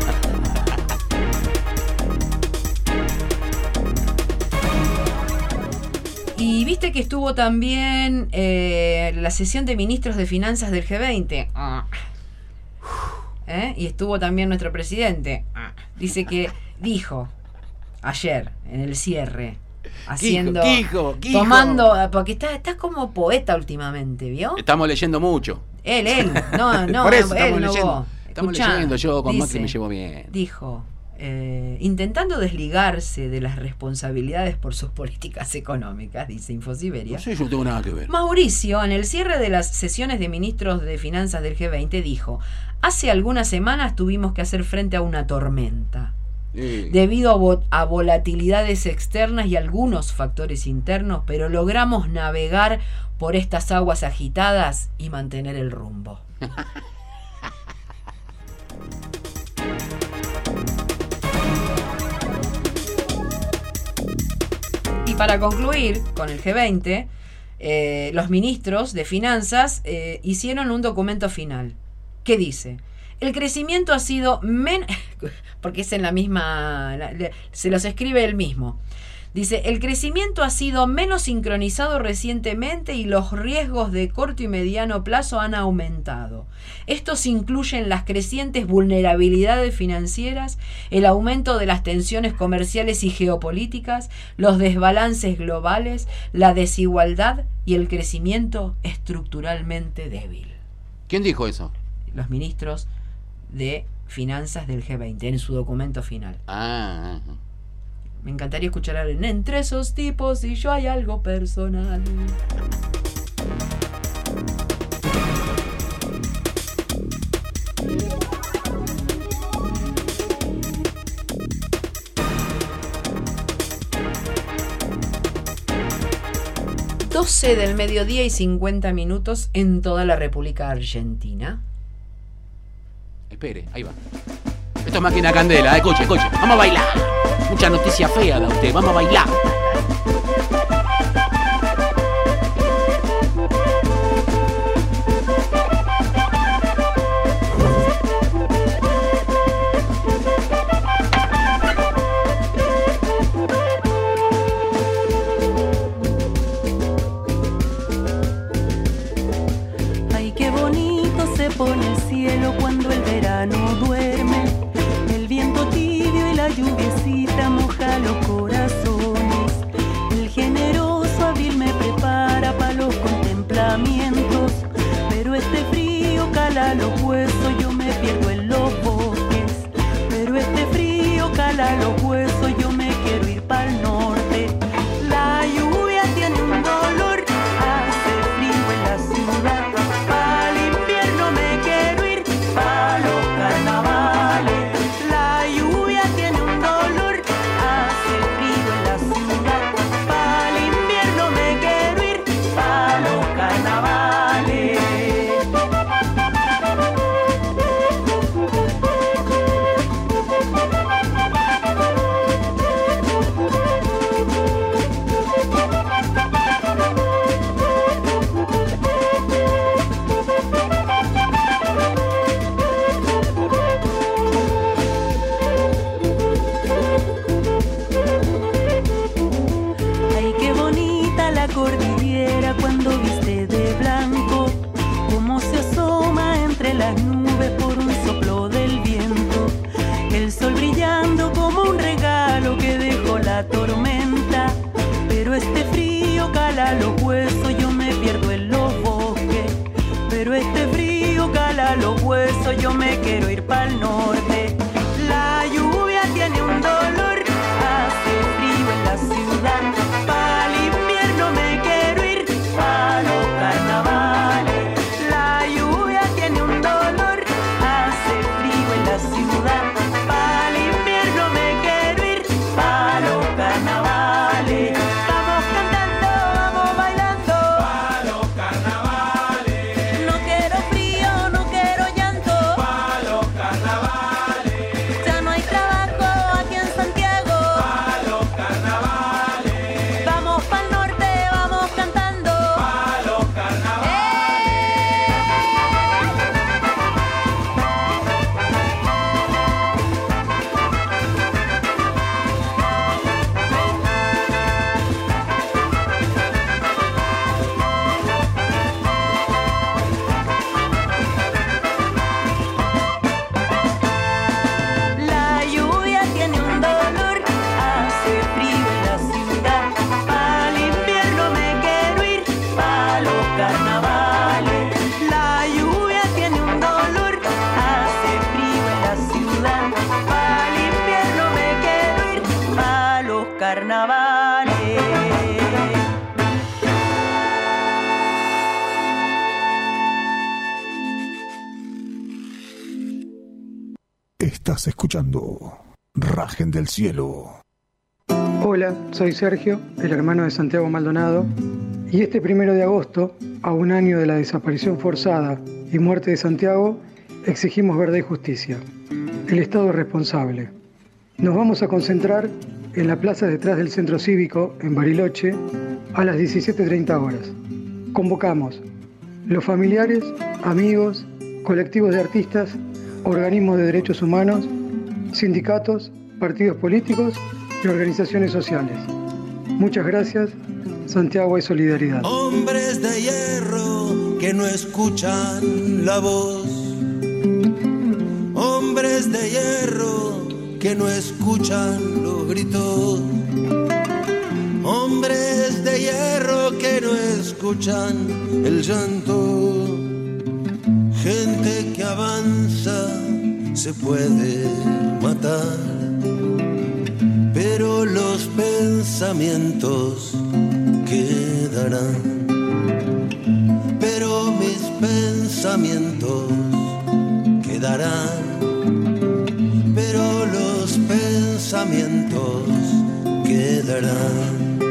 y viste que estuvo también eh, la sesión de ministros de finanzas del G veinte. Ah. ¿Eh? Y estuvo también nuestro presidente. Ah. Dice que dijo ayer en el cierre, haciendo, Quijo, Quijo. tomando, porque está, está como poeta últimamente, ¿vio? Estamos leyendo mucho. Él, él, no, no, Por eso él estamos no leyendo. vos. Estamos Escuchá, leyendo, yo con dice, Macri me llevo bien. Dijo, eh, intentando desligarse de las responsabilidades por sus políticas económicas, dice Infosiberia. No sé, yo no tengo nada que ver. Mauricio, en el cierre de las sesiones de ministros de finanzas del G veinte, dijo: hace algunas semanas tuvimos que hacer frente a una tormenta. Sí. Debido a, vo- a volatilidades externas y algunos factores internos, pero logramos navegar por estas aguas agitadas y mantener el rumbo. Y para concluir con el G veinte, eh, los ministros de finanzas eh, hicieron un documento final que dice: el crecimiento ha sido menos, porque es en la misma, se los escribe él mismo. Dice, el crecimiento ha sido menos sincronizado recientemente y los riesgos de corto y mediano plazo han aumentado. Estos incluyen las crecientes vulnerabilidades financieras, el aumento de las tensiones comerciales y geopolíticas, los desbalances globales, la desigualdad y el crecimiento estructuralmente débil. ¿Quién dijo eso? Los ministros de finanzas del G veinte en su documento final. Ah, me encantaría escuchar a alguien entre esos tipos y yo hay algo personal. doce del mediodía y cincuenta minutos en toda la República Argentina. Espere, ahí va. Esto es Máquina Candela, escuche, escuche. Vamos a bailar. Mucha noticia fea da usted, vamos a bailar. Ay, qué bonito se pone el cielo cuando el verano duerme. El viento tibio y la lluviecita moja los corazones. cala los huesos, yo me pierdo en los bosques. Pero este frío cala los huesos, yo me quiero ir pa'l norte. La lluvia tiene un dolor, hace frío en la ciudad. Pa'l invierno me quiero ir, pa' los carnavales. La lluvia tiene un dolor, hace frío en la ciudad. Pa'l invierno me quiero ir, pa' los carnavales. Vamos cantando, vamos bailando, pa' los carnavales. No quiero frío, no quiero llanto, pa' los carnavales. Ya no hay trabajo aquí en Santiago, pa' los carnavales. Vamos pa'l norte, vamos cantando, pa' los carnavales. La lluvia tiene un dolor, hace frío en la ciudad. Pa'l invierno me quiero ir, pa' los carnavales. La lluvia tiene un dolor, hace frío en la ciudad. Pa'l invierno me quiero ir, pa' los carnavales. Estás escuchando Rajen del Cielo. Hola, soy Sergio, el hermano de Santiago Maldonado, y este primero de agosto, a un año de la desaparición forzada y muerte de Santiago, exigimos verdad y justicia. El Estado es responsable. Nos vamos a concentrar en la plaza detrás del Centro Cívico, en Bariloche, a las diecisiete treinta horas. Convocamos los familiares, amigos, colectivos de artistas, organismos de derechos humanos, sindicatos, partidos políticos y organizaciones sociales. Muchas gracias. Santiago es solidaridad. Hombres de hierro que no escuchan la voz. Hombres de hierro que no escuchan los gritos. Hombres de hierro que no escuchan el llanto. Gente que avanza se puede matar, pero los pensamientos quedarán. Pero mis pensamientos quedarán. Pero los pensamientos quedarán.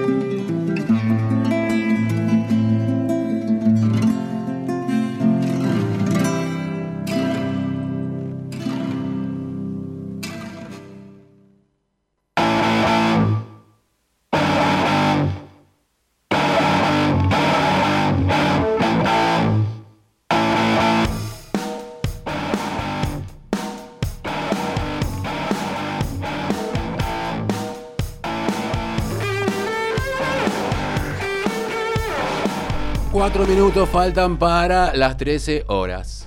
Cuatro minutos faltan para las trece horas.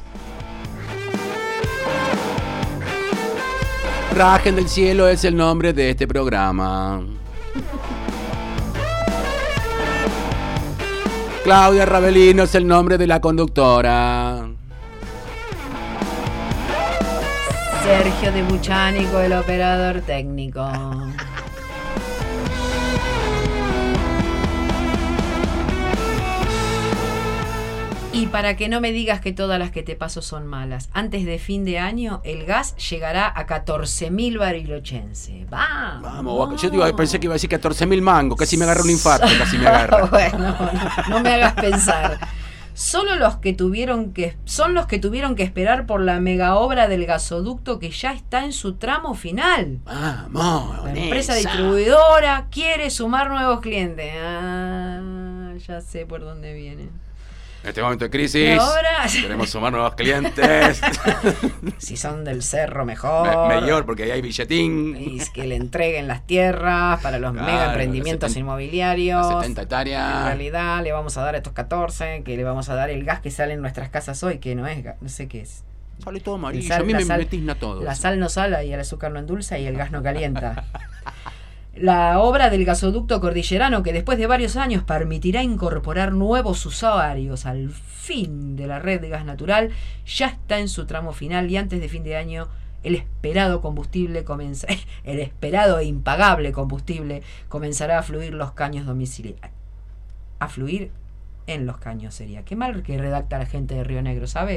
Rajen del Cielo es el nombre de este programa. Claudia Ravelino es el nombre de la conductora. Sergio de Buchánico, el operador técnico. Y para que no me digas que todas las que te paso son malas, antes de fin de año el gas llegará a catorce mil barilochenses. ¡Vamos! Vamos, yo digo, pensé que iba a decir catorce mil mangos, casi me agarra un infarto, casi me agarra. Bueno, no, no me hagas pensar. Solo los que tuvieron que son los que tuvieron que esperar por la mega obra del gasoducto que ya está en su tramo final. Vamos, la empresa distribuidora quiere sumar nuevos clientes. Ah, ya sé por dónde viene. En este momento de crisis, ahora queremos sumar nuevos clientes. Si son del cerro, mejor. Me, mejor, porque ahí hay billetín. Y que le entreguen las tierras para los claro, mega emprendimientos setenta, inmobiliarios. setenta hectáreas. En realidad le vamos a dar a estos catorce, que le vamos a dar el gas que sale en nuestras casas hoy, que no es gas, no sé qué es. Sale todo amarillo, a mí me sal, metisna todo. La eso. sal no sala y el azúcar no endulza y el gas no calienta. La obra del gasoducto cordillerano, que después de varios años permitirá incorporar nuevos usuarios al fin de la red de gas natural, ya está en su tramo final y antes de fin de año el esperado combustible comienza, el esperado e impagable combustible comenzará a fluir los caños domiciliarios. A fluir en los caños sería. Qué mal que redacta la gente de Río Negro, ¿sabe?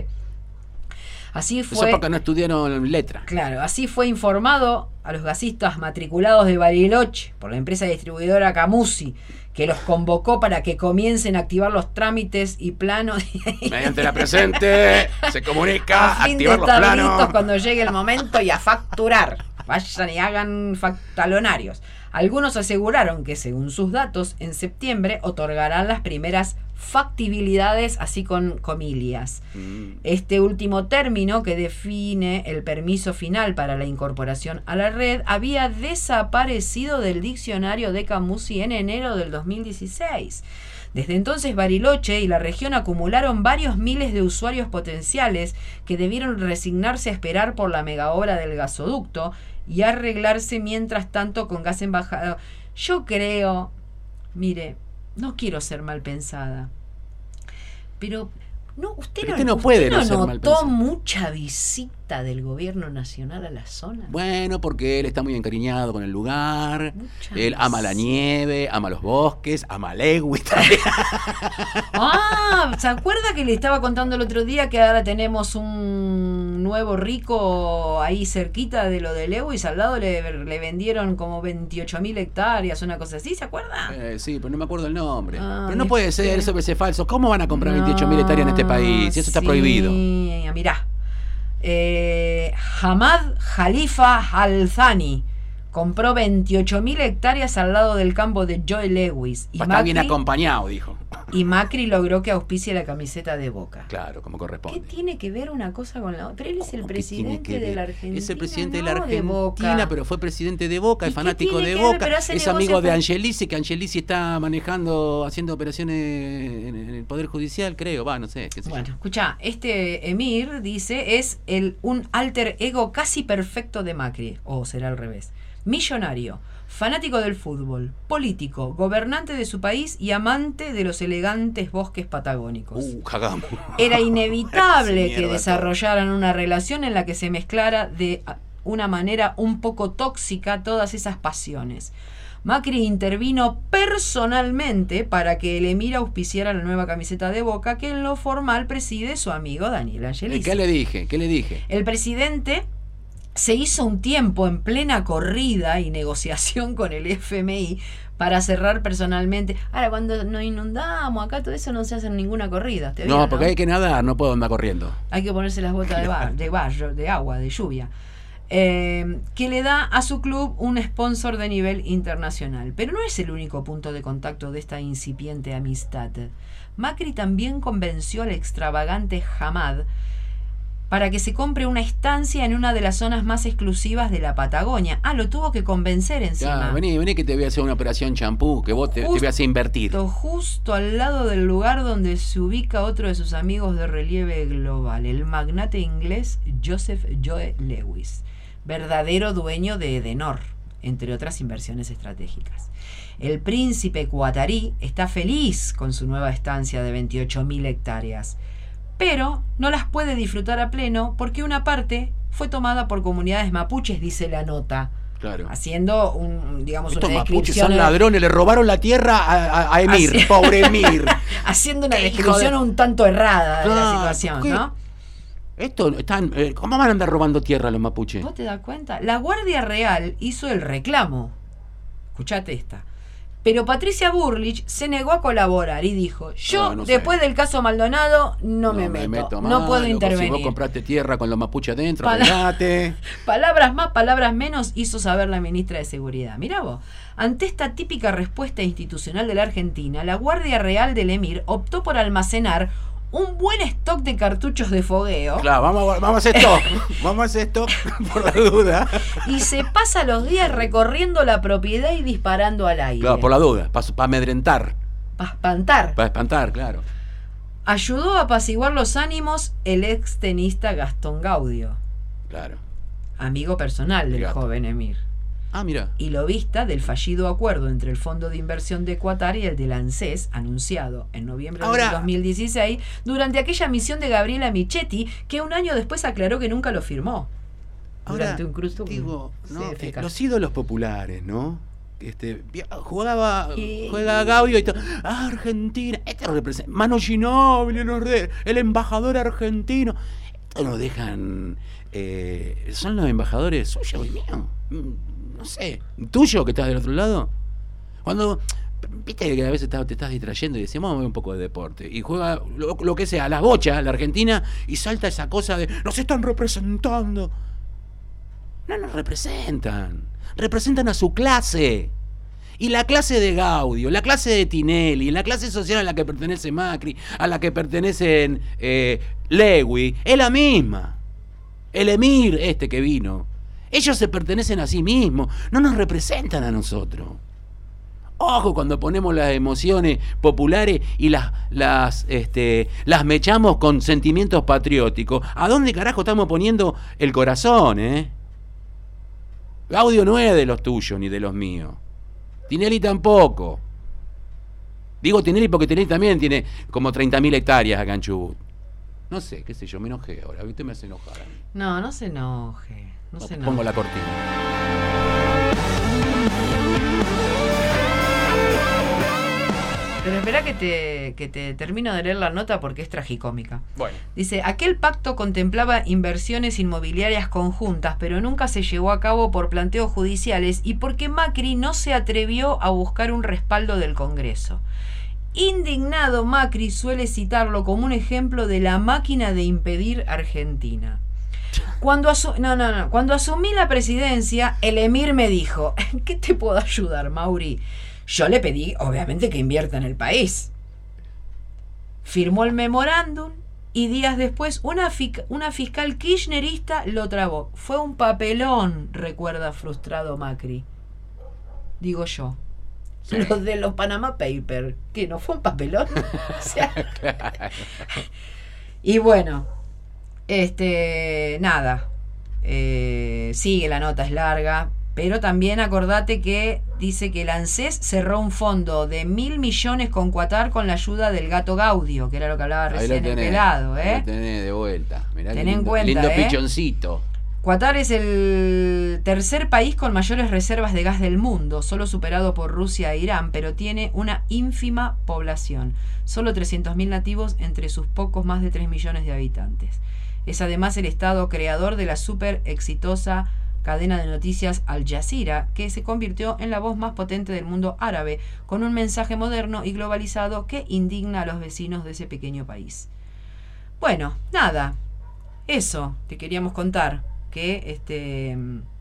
Así fue. Eso porque no estudiaron letra. Claro, así fue informado a los gasistas matriculados de Bariloche por la empresa distribuidora Camusi, que los convocó para que comiencen a activar los trámites y planos. Mediante la presente se comunica a fin activar de los estar planos. listos cuando llegue el momento y a facturar. Vayan y hagan talonarios. Algunos aseguraron que, según sus datos, en septiembre otorgarán las primeras factibilidades, así con comillas. Mm. Este último término, que define el permiso final para la incorporación a la red, había desaparecido del diccionario de Camusi en enero del dos mil dieciséis. Desde entonces, Bariloche y la región acumularon varios miles de usuarios potenciales que debieron resignarse a esperar por la megaobra del gasoducto y arreglarse mientras tanto con gas embajado. Yo creo, mire, no quiero ser mal pensada, pero no, usted pero no, usted no usted puede no no ser mal notó pensado. mucha visita del gobierno nacional a la zona. Bueno, porque él está muy encariñado con el lugar. Mucha él ama la nieve, ama los bosques, ama Lewis también. Ah, ¿se acuerda que le estaba contando el otro día que ahora tenemos un nuevo rico ahí cerquita de lo de Lewis? Al lado le, le vendieron como veintiocho mil hectáreas, una cosa así, ¿se acuerda? Eh, sí, pero no me acuerdo el nombre. Ah, pero no puede ser, eso es falso. ¿Cómo van a comprar No, veintiocho mil hectáreas en este país? Si eso está sí, prohibido. Mirá. Eh, Hamad Khalifa Al-Thani compró veintiocho mil hectáreas al lado del campo de Joe Lewis. Y Va a estar Macri, bien acompañado, dijo. y Macri logró que auspicie la camiseta de Boca. Claro, como corresponde. ¿Qué tiene que ver una cosa con la otra? Pero él es el presidente de la Argentina. Es el presidente no de la de Argentina, Boca. pero fue presidente de Boca, ¿Y es qué fanático tiene de que ver? Boca, Pero hace es negocio amigo de con- Angelici, que Angelici está manejando, haciendo operaciones en en el Poder Judicial, creo, va, no sé. Qué sé Bueno, yo. escucha, este Emir dice es el un alter ego casi perfecto de Macri, o será al revés. Millonario, fanático del fútbol, político, gobernante de su país y amante de los elegantes bosques patagónicos. Uh, cagamos. Era inevitable Sí, que mierda, desarrollaran una relación en la que se mezclara de una manera un poco tóxica todas esas pasiones. Macri intervino personalmente para que el Emir auspiciara la nueva camiseta de Boca, que en lo formal preside su amigo Daniel Angelici. ¿Qué le dije? ¿Qué le dije? El presidente se hizo un tiempo en plena corrida y negociación con el F M I para cerrar personalmente. Ahora, cuando nos inundamos acá, todo eso no se hace en ninguna corrida. ¿te No, vieron, porque hay que nadar, no puedo andar corriendo. Hay que ponerse las botas de, bar, de barro, de agua, de lluvia. Eh, que le da a su club un sponsor de nivel internacional. Pero no es el único punto de contacto de esta incipiente amistad. Macri también convenció al extravagante Hamad para que se compre una estancia en una de las zonas más exclusivas de la Patagonia. Ah, lo tuvo que convencer encima. Ya, vení, vení que te voy a hacer una operación champú, que vos te, te voy a hacer invertir. Justo, justo al lado del lugar donde se ubica otro de sus amigos de relieve global, el magnate inglés Joseph Joe Lewis, verdadero dueño de Edenor, entre otras inversiones estratégicas. El príncipe cuatarí está feliz con su nueva estancia de veintiocho mil hectáreas, pero no las puede disfrutar a pleno porque una parte fue tomada por comunidades mapuches, dice la nota. Claro. Haciendo un, digamos, Estos una mapuches descripción. son ladrones, le robaron la tierra a, a- a Emir, Así- pobre Emir. Haciendo una Hijo descripción de- un tanto errada de la Claro, situación, ¿qué? ¿no? Esto están, eh, ¿cómo van a andar robando tierra los mapuches? ¿Vos te das cuenta? La Guardia Real hizo el reclamo. Escuchate esta. Pero Patricia Burlich se negó a colaborar y dijo, yo Ah, no sé. después del caso Maldonado no, me meto, no más, puedo loco, intervenir. Si vos compraste tierra con los mapuches adentro, Pala- arreglate. Palabras más, palabras menos, hizo saber la ministra de Seguridad. Mirá vos, ante esta típica respuesta institucional de la Argentina, la Guardia Real del Emir optó por almacenar un buen stock de cartuchos de fogueo. Claro, vamos, a- vamos a hacer esto. Vamos a hacer esto por la duda. Y se pasa los días recorriendo la propiedad y disparando al aire. Claro, por la duda, para amedrentar, Para espantar. para espantar, claro. Ayudó a apaciguar los ánimos el ex tenista Gastón Gaudio, Claro. amigo personal del Gato. joven Emir. Ah, mira. y lo vista del fallido acuerdo entre el Fondo de Inversión de Qatar y el del ANSES, anunciado en noviembre Ahora, de dos mil dieciséis, durante aquella misión de Gabriela Michetti, que un año después aclaró que nunca lo firmó. Ahora, Durante un cruce. digo, ¿no? Sí, Eh, eficaz. los ídolos populares, ¿no? Este, vi- jugaba, juega Gaudio y todo. Ah, Argentina, este representa. Mano Ginóbili, nos de- el embajador argentino. Esto nos dejan. Eh, son los embajadores suyos, y míos. Mm, No sé, tuyo que estás del otro lado. Cuando. Viste que a veces te, te estás distrayendo y decimos, vamos a ver un poco de deporte. Y juega lo, lo que sea, las bochas, la Argentina, y salta esa cosa de. Nos están representando. No nos representan. Representan a su clase. Y la clase de Gaudio, la clase de Tinelli, la clase social a la que pertenece Macri, a la que pertenecen eh, Lewy, es la misma. El emir este que vino. Ellos se pertenecen a sí mismos. No nos representan a nosotros. Ojo cuando ponemos las emociones populares y las, las, este, las mechamos con sentimientos patrióticos. ¿A dónde carajo estamos poniendo el corazón, eh? Gaudio no es de los tuyos ni de los míos. Tinelli tampoco. Digo Tinelli porque Tinelli también tiene como treinta mil hectáreas acá en Chubut. No sé, qué sé yo, me enojé ahora. Usted me hace enojar a mí. No, no se enoje. No se enoje. Pongo la cortina. Pero espera que te, que te termino de leer la nota porque es tragicómica. Bueno. Dice, aquel pacto contemplaba inversiones inmobiliarias conjuntas, pero nunca se llevó a cabo por planteos judiciales y porque Macri no se atrevió a buscar un respaldo del Congreso. Indignado, Macri suele citarlo como un ejemplo de la máquina de impedir Argentina. Cuando, asu- no, no, no. Cuando asumí la presidencia, el emir me dijo, ¿en qué te puedo ayudar, Mauri? Yo le pedí, obviamente, que invierta en el país. Firmó el memorándum y días después una, fic- una fiscal kirchnerista lo trabó. Fue un papelón, recuerda frustrado Macri. Digo yo. Sí. Los de los Panama Papers, que no fue un papelón. O sea, y bueno, este, nada. Eh, sigue, la nota es larga. Pero también acordate que dice que el ANSES cerró un fondo de mil millones con Qatar con la ayuda del gato Gaudio, que era lo que hablaba Ahí lo recién el tenés, pelado, ahí ¿eh? lo tenés de vuelta. Mirá qué Ten en lindo, cuenta, lindo ¿eh? pichoncito. Qatar es el tercer país con mayores reservas de gas del mundo, solo superado por Rusia e Irán, pero tiene una ínfima población, solo trescientos mil nativos entre sus pocos más de tres millones de habitantes. Es además el estado creador de la súper exitosa cadena de noticias Al Jazeera, que se convirtió en la voz más potente del mundo árabe, con un mensaje moderno y globalizado que indigna a los vecinos de ese pequeño país. Bueno, nada, eso te queríamos contar, que este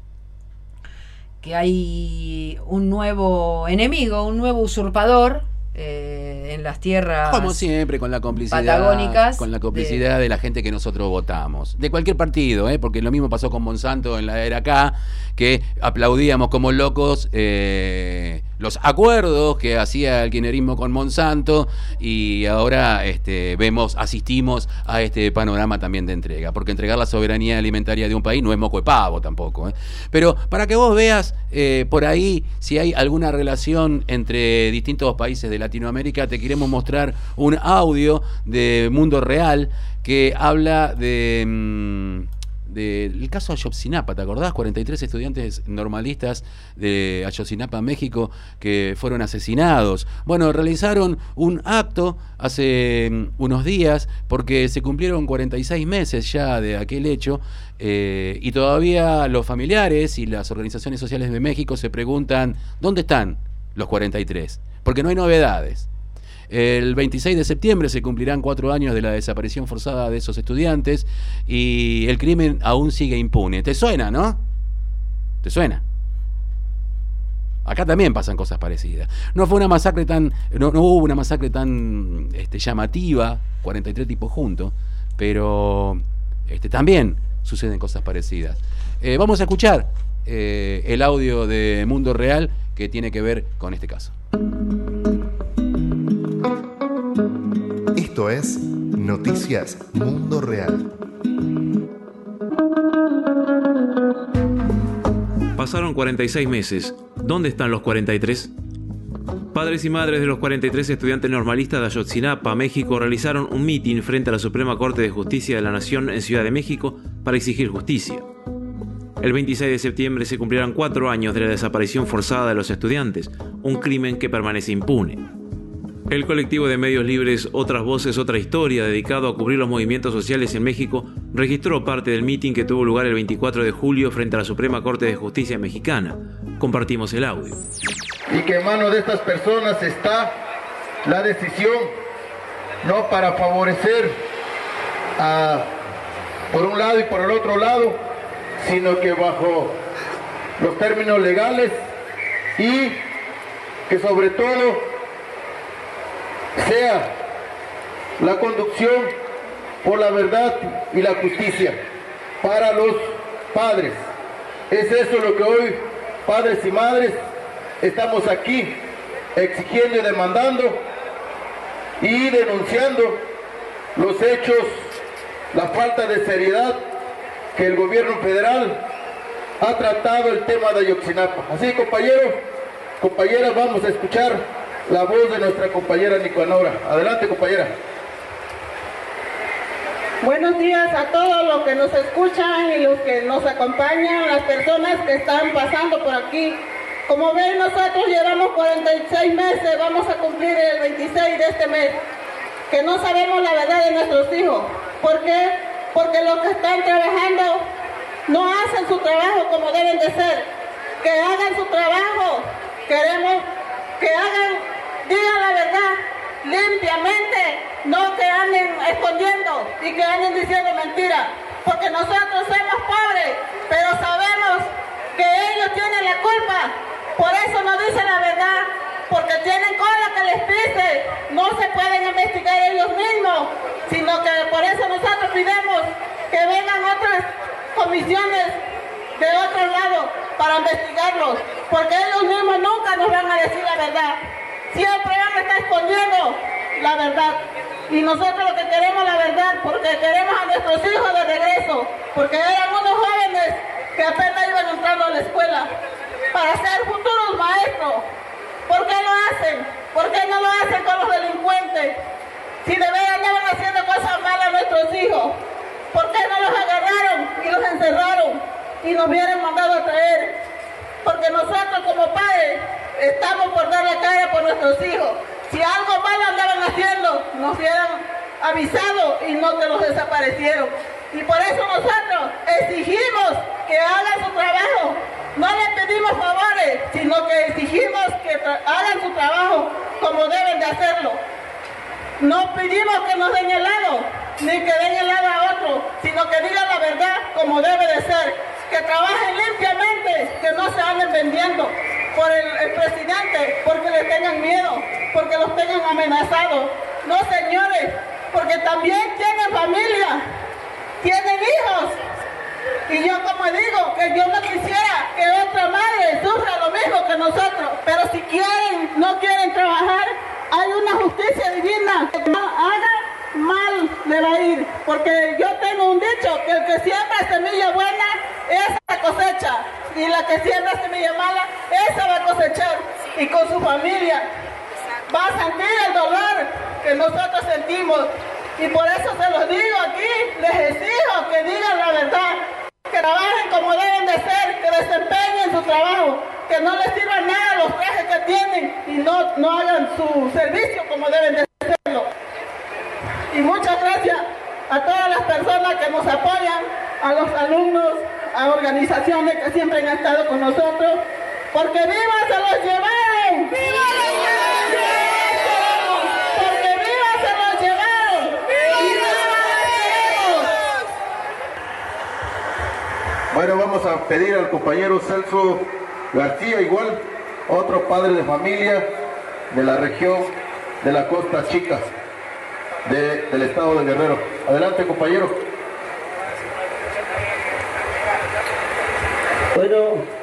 que hay un nuevo enemigo, un nuevo usurpador eh, en las tierras Como siempre, con la complicidad patagónicas con la complicidad de... de la gente que nosotros votamos. De cualquier partido, ¿eh? Porque lo mismo pasó con Monsanto en la era acá, que aplaudíamos como locos eh, los acuerdos que hacía el kirchnerismo con Monsanto, y ahora este, vemos, asistimos a este panorama también de entrega, porque entregar la soberanía alimentaria de un país no es moco de pavo tampoco, ¿eh? Pero para que vos veas eh, por ahí si hay alguna relación entre distintos países de Latinoamérica, te queremos mostrar un audio de Mundo Real que habla de... Mmm, del caso Ayotzinapa, ¿te acordás? cuarenta y tres estudiantes normalistas de Ayotzinapa, México, que fueron asesinados. Bueno, realizaron un acto hace mm, unos días porque se cumplieron cuarenta y seis meses ya de aquel hecho, eh, y todavía los familiares y las organizaciones sociales de México se preguntan ¿dónde están los cuarenta y tres? Porque no hay novedades. El veintiséis de septiembre se cumplirán cuatro años de la desaparición forzada de esos estudiantes y el crimen aún sigue impune. ¿Te suena, no? ¿Te suena? Acá también pasan cosas parecidas. No fue una masacre tan, no, no hubo una masacre tan este, llamativa, cuarenta y tres tipos juntos, pero este, también suceden cosas parecidas. Eh, vamos a escuchar eh, el audio de Mundo Real que tiene que ver con este caso. Esto es Noticias Mundo Real. Pasaron cuarenta y seis meses. ¿Dónde están los cuarenta y tres? Padres y madres de los cuarenta y tres estudiantes normalistas de Ayotzinapa, México, realizaron un mitin frente a la Suprema Corte de Justicia de la Nación en Ciudad de México para exigir justicia. El veintiséis de septiembre se cumplirán cuatro años de la desaparición forzada de los estudiantes, un crimen que permanece impune. El colectivo de medios libres Otras Voces, Otra Historia, dedicado a cubrir los movimientos sociales en México, registró parte del mitin que tuvo lugar el veinticuatro de julio frente a la Suprema Corte de Justicia mexicana. Compartimos el audio. Y que en manos de estas personas está la decisión, no para favorecer a, por un lado y por el otro lado, sino que bajo los términos legales y que sobre todo sea la conducción por la verdad y la justicia para los padres. Es eso lo que hoy, padres y madres, estamos aquí exigiendo y demandando y denunciando los hechos, la falta de seriedad que el gobierno federal ha tratado el tema de Ayotzinapa. Así, compañeros, compañeras, vamos a escuchar la voz de nuestra compañera Nicanora. Adelante, compañera. Buenos días a todos los que nos escuchan y los que nos acompañan, las personas que están pasando por aquí. Como ven, nosotros llevamos cuarenta y seis meses, vamos a cumplir el veintiséis de este mes, que no sabemos la verdad de nuestros hijos. ¿Por qué? Porque los que están trabajando no hacen su trabajo como deben de ser. Que hagan su trabajo. Queremos que hagan, digan la verdad limpiamente, no que anden escondiendo y que anden diciendo mentiras. Porque nosotros somos pobres, pero sabemos que ellos tienen la culpa. Por eso no dicen la verdad, porque tienen cola que les pise. No se pueden investigar ellos mismos, sino que por eso nosotros pidemos que vengan otras comisiones de otro lado para investigarlos, porque ellos mismos nunca nos van a decir la verdad. Siempre van a estar escondiendo la verdad. Y nosotros lo que queremos la verdad, porque queremos a nuestros hijos de regreso, porque eran unos jóvenes que apenas iban entrando a la escuela para ser futuros maestros. ¿Por qué lo hacen? ¿Por qué no lo hacen con los delincuentes? Si de verdad andaban haciendo cosas malas a nuestros hijos, ¿por qué no los agarraron y los encerraron y nos hubieran mandado a traer? Porque nosotros como padres estamos por dar la cara por nuestros hijos. Si algo malo andaban haciendo, nos hubieran avisado y no que los desaparecieron. Y por eso nosotros exigimos que hagan su trabajo. No les pedimos favores, sino que exigimos que hagan su trabajo como deben de hacerlo. No pedimos que nos den helado, ni que den helado a otro, sino que digan la verdad como debe de ser. Que trabajen limpiamente, que no se anden vendiendo por el, el presidente, porque les tengan miedo, porque los tengan amenazados. No, señores, porque también tienen familia, tienen hijos. Y yo como digo, que yo no quisiera que otra madre sufra lo mismo que nosotros, pero si quieren, no quieren trabajar, hay una justicia divina. Que no haga mal le va a ir, porque yo tengo un dicho, que el que siembra semilla buena, esa cosecha, y la que siembra semilla mala, esa va a cosechar, y con su familia va a sentir el dolor que nosotros sentimos. Y por eso se los digo aquí, les exijo que digan la verdad, que trabajen como deben de ser, que desempeñen su trabajo, que no les sirvan nada los trajes que tienen y no, no hagan su servicio como deben de hacerlo. Y muchas gracias a todas las personas que nos apoyan, a los alumnos, a organizaciones que siempre han estado con nosotros, porque ¡viva se los llevaron! ¡Viva los llevaron! Porque ¡viva se los llevaron! ¡Viva los queremos! Bueno, vamos a pedir al compañero Celso García, igual, otro padre de familia de la región de la Costa Chica, de, del estado de Guerrero. Adelante, compañero. Bueno,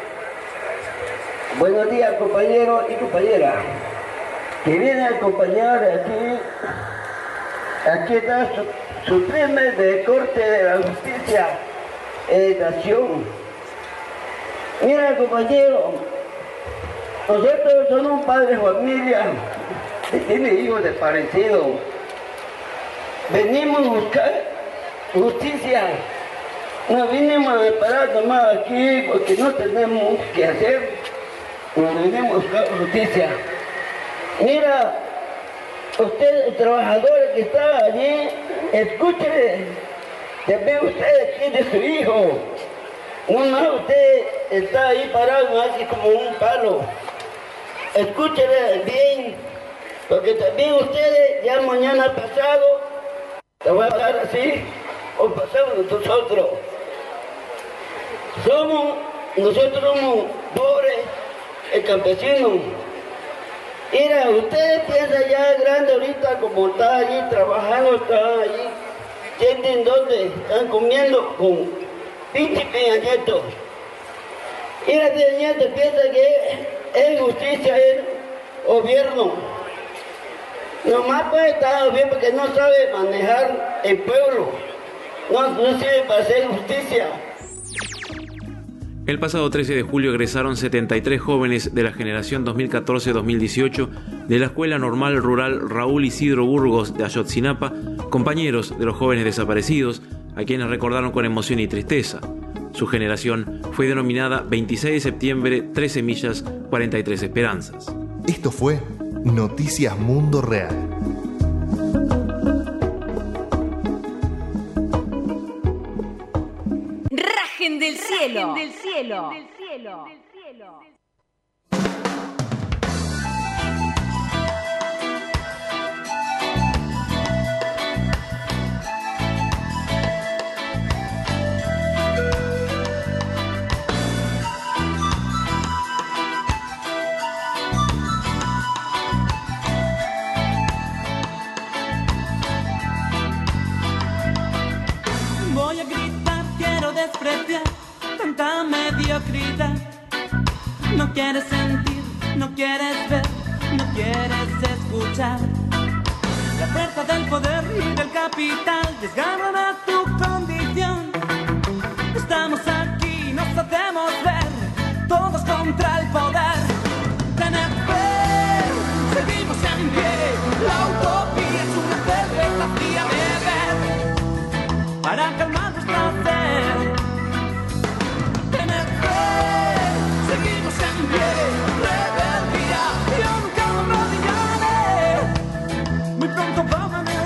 buenos días, compañeros y compañeras que vienen a acompañar aquí. Aquí está su, Suprema de Corte de la Justicia en Nación. Mira, compañero, nosotros somos padres de familia que tiene hijos desaparecidos. Venimos a buscar justicia. No vinimos a parar nomás aquí porque no tenemos que hacer. Nos venimos a buscar justicia. Mira, usted, el trabajador que está allí, escúchele. También usted tiene su hijo. No, no, usted está ahí parado así como un palo. Escúchele bien, porque también ustedes ya mañana pasado te va a dar así, o pasamos nosotros. Somos, nosotros somos pobres, el campesino. Mira, ustedes piensan ya grande ahorita como está allí trabajando, está allí. ¿Entienden dónde? Están comiendo con pinche Peña Nieto. Mira, Peña Nieto piensa que es justicia, es gobierno. Nomás puede estar bien porque no sabe manejar el pueblo. No, no sirve para hacer justicia. El pasado trece de julio egresaron setenta y tres jóvenes de la generación dos mil catorce dos mil dieciocho de la Escuela Normal Rural Raúl Isidro Burgos de Ayotzinapa, compañeros de los jóvenes desaparecidos, a quienes recordaron con emoción y tristeza. Su generación fue denominada veintiséis de septiembre, tres semillas, cuarenta y tres esperanzas. Esto fue Noticias Mundo Real. Rajen del cielo. Rajen del cielo. Del cielo. Del cielo. Voy a gritar, quiero despreciar tanta mediocridad. No quieres sentir, no quieres ver, no quieres escuchar. La fuerza del poder y del capital desgarran a tu condición. Estamos aquí, nos hacemos ver, todos contra el poder. Tener fe, seguimos en pie. La utopía es una cerveza fría, beber para calmar nuestra sed. Tener fe, seguimos en pie. Rebeldía, yo nunca me arrodillaré. Muy pronto va a amanecer.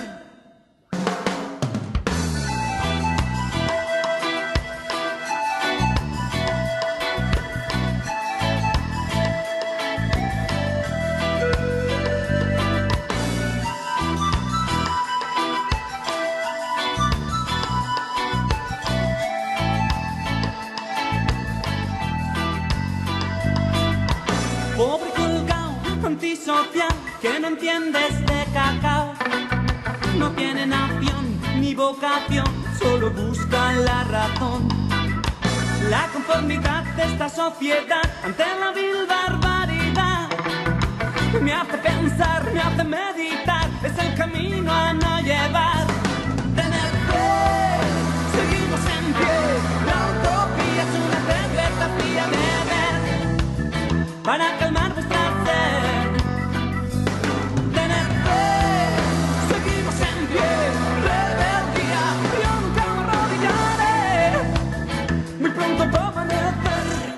Pobre colgao, antisocial, que no entiendes de cacao. No tiene nación ni vocación, solo busca la razón. La conformidad de esta sociedad ante la vil barbaridad me hace pensar, me hace meditar, es el camino a no llevar. Tener fe, seguimos en pie, la utopía es una cerveza fría, beber para calmar vuestra sed. Tener fe, seguimos en pie, rebeldía, yo nunca me arrodillaré. Muy pronto va a amanecer.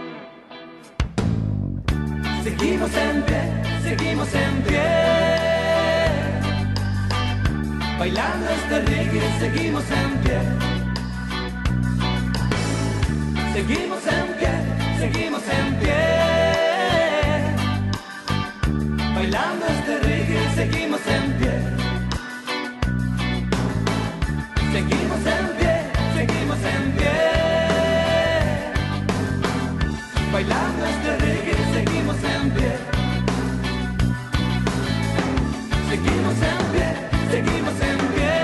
Seguimos en pie, seguimos en pie, bailando este reggae, seguimos en pie. Seguimos en pie, seguimos en pie, bailando este reggae, seguimos en pie. Seguimos en pie, seguimos en pie, bailando este reggae, seguimos en pie. Seguimos en pie, seguimos en pie,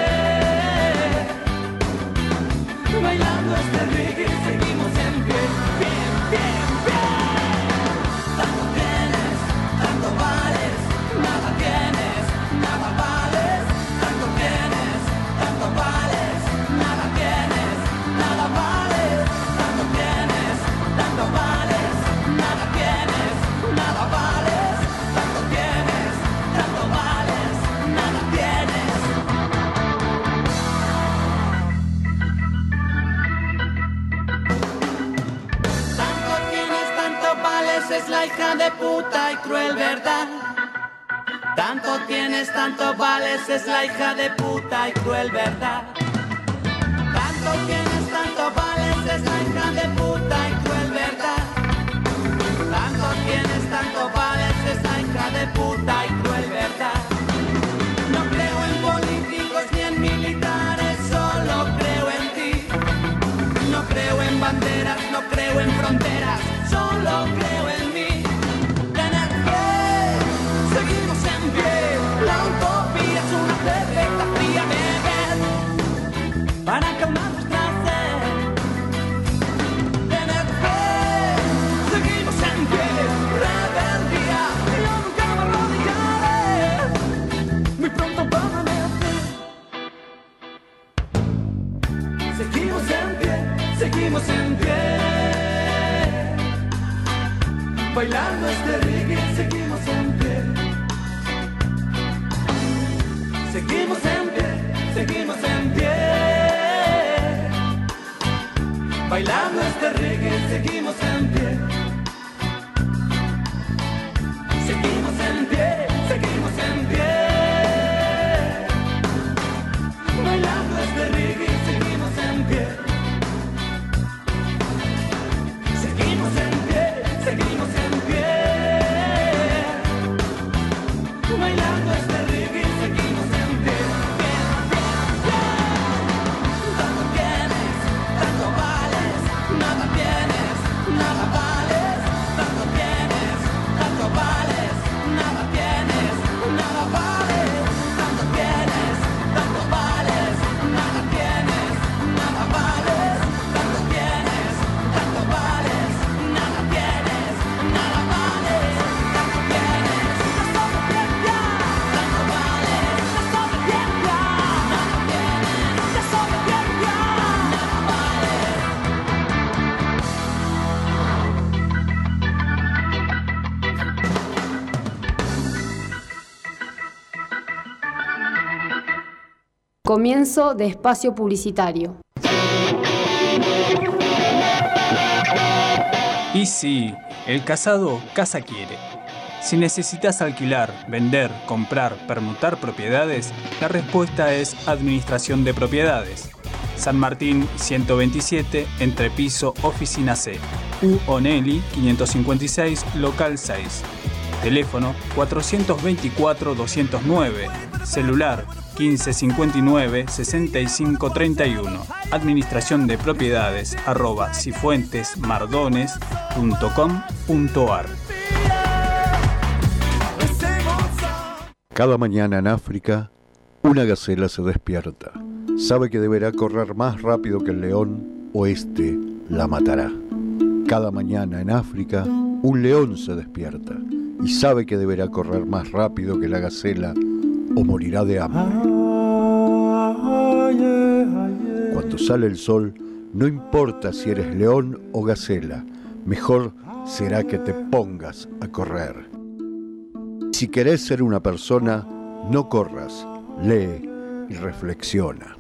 bailando este reggae, seguimos en pie. Bien, bien, bien. Tanto tienes, tanto vales, nada tienes, nada vales. Tanto tienes, tanto vales, nada tienes, nada vales. Tanto tienes, tanto puta y cruel verdad. Tanto tienes, tanto vales, es la hija de puta y cruel verdad. Tanto tienes, tanto vales, es la hija de puta y cruel verdad. Tanto tienes, tanto vales, es la hija de puta y cruel verdad. No creo en políticos ni en militares, solo creo en ti. No creo en banderas, no creo en fronteras, solo creo en mí. Tener fe, seguimos en pie. La utopía es una perfecta fría de ver para calmar nuestra sed. Tener fe, seguimos en pie. Rebeldía, yo nunca me arrodillaré. Muy pronto van a nacer. Seguimos en pie, seguimos en pie. Bailando este reggae, seguimos en pie. Seguimos en pie, seguimos en pie. Bailando este reggae, seguimos en pie. Seguimos en pie, seguimos en pie. Bailando este reggae, seguimos en pie. Seguimos en pie, seguimos en pie. Bailando este reggae, seguimos en pie. Tanto tienes, tanto vales, nada tienes, nada vales. Tanto tienes, tanto vales, nada tienes, nada vales. Tanto tienes, tanto vales, nada tienes, nada vales. Tanto tienes, tanto vales, nada tienes, nada vales. Tanto tienes, no somos bien ya. Tanto vales, no somos bien ya. Nada tienes, no somos bien ya. Nada vales. Comienzo de espacio publicitario. Y sí, el casado casa quiere. Si necesitas alquilar, vender, comprar, permutar propiedades, la respuesta es Administración de Propiedades. San Martín ciento veintisiete, entrepiso, oficina C. U Onelli quinientos cincuenta y seis, local seis. Teléfono cuatrocientos veinticuatro, doscientos nueve. Celular quince cincuenta y nueve, sesenta y cinco treinta y uno. Administración de propiedades arroba cifuentesmardones punto com punto ar. Cada mañana en África, una gacela se despierta. Sabe que deberá correr más rápido que el león o éste la matará. Cada mañana en África, un león se despierta y sabe que deberá correr más rápido que la gacela o morirá de hambre. Cuando sale el sol, no importa si eres león o gacela, mejor será que te pongas a correr. Si querés ser una persona, no corras, lee y reflexiona.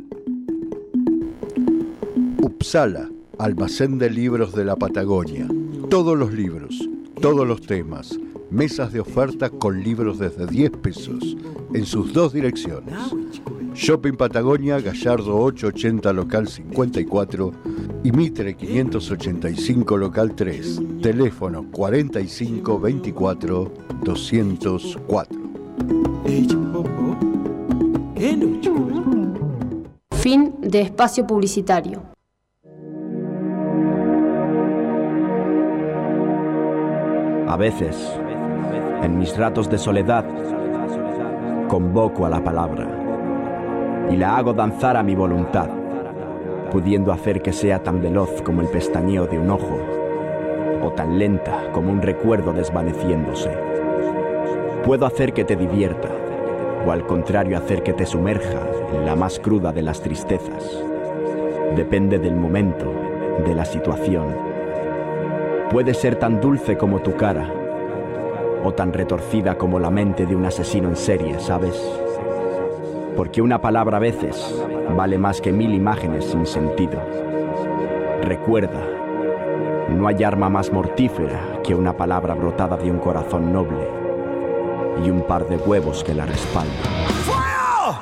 Uppsala, almacén de libros de la Patagonia. Todos los libros, todos los temas, mesas de oferta con libros desde diez pesos en sus dos direcciones. Shopping Patagonia, Gallardo ochocientos ochenta, local cincuenta y cuatro y Mitre quinientos ochenta y cinco, local tres. Teléfono cuarenta y cinco veinticuatro doscientos cuatro. Fin de espacio publicitario. A veces, en mis ratos de soledad, convoco a la palabra y la hago danzar a mi voluntad, pudiendo hacer que sea tan veloz como el pestañeo de un ojo, o tan lenta como un recuerdo desvaneciéndose. Puedo hacer que te divierta, o al contrario hacer que te sumerja en la más cruda de las tristezas. Depende del momento, de la situación. Puede ser tan dulce como tu cara, o tan retorcida como la mente de un asesino en serie, ¿sabes? Porque una palabra a veces vale más que mil imágenes sin sentido. Recuerda, No hay arma más mortífera que una palabra brotada de un corazón noble y un par de huevos que la respaldan. ¡Fuego!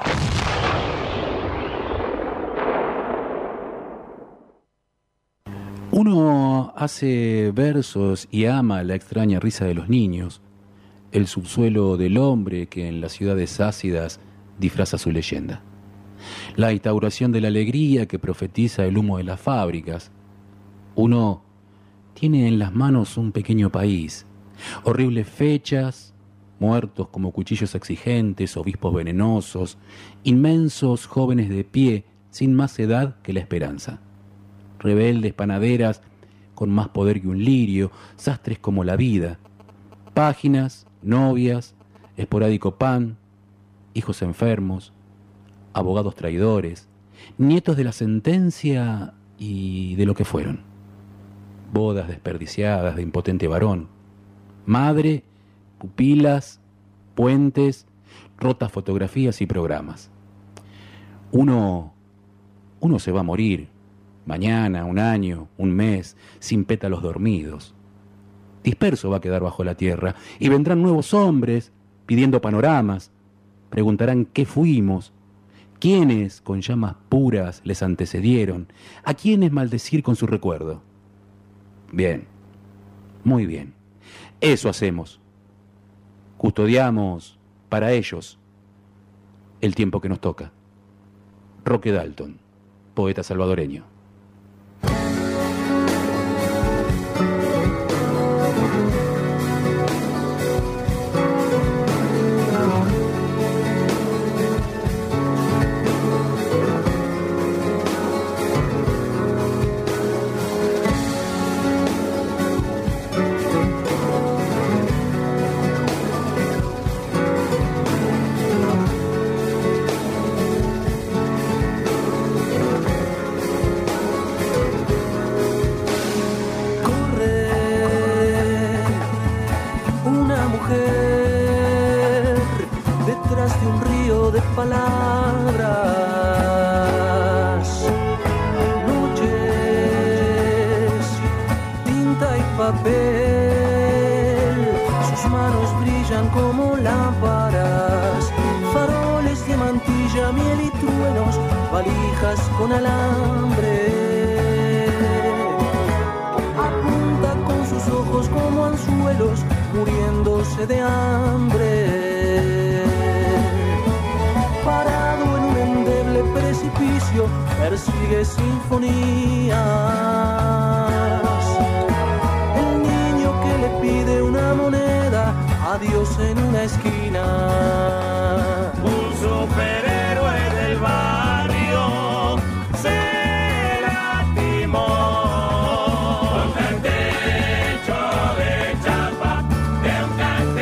Uno hace versos y ama la extraña risa de los niños, el subsuelo del hombre que en las ciudades ácidas disfraza su leyenda, la instauración de la alegría que profetiza el humo de las fábricas. Uno tiene en las manos un pequeño país, horribles fechas, muertos como cuchillos exigentes, obispos venenosos, inmensos jóvenes de pie sin más edad que la esperanza, rebeldes panaderas con más poder que un lirio, sastres como la vida, páginas, novias, esporádico pan, hijos enfermos, abogados traidores, nietos de la sentencia y de lo que fueron, bodas desperdiciadas de impotente varón, madre, pupilas, puentes, rotas fotografías y programas. Uno, uno se va a morir, mañana, un año, un mes, sin pétalos dormidos. Disperso va a quedar bajo la tierra y vendrán nuevos hombres pidiendo panoramas. Preguntarán qué fuimos, quiénes con llamas puras les antecedieron, a quiénes maldecir con su recuerdo. Bien, muy bien. Eso hacemos. Custodiamos para ellos el tiempo que nos toca. Roque Dalton, poeta salvadoreño. Con alambre, apunta con sus ojos como anzuelos, muriéndose de hambre. Parado en un endeble precipicio, persigue sinfonías. El niño que le pide una moneda, adiós en una esquina. Un superhéroe del barrio se lastimó contra el techo de chapa de un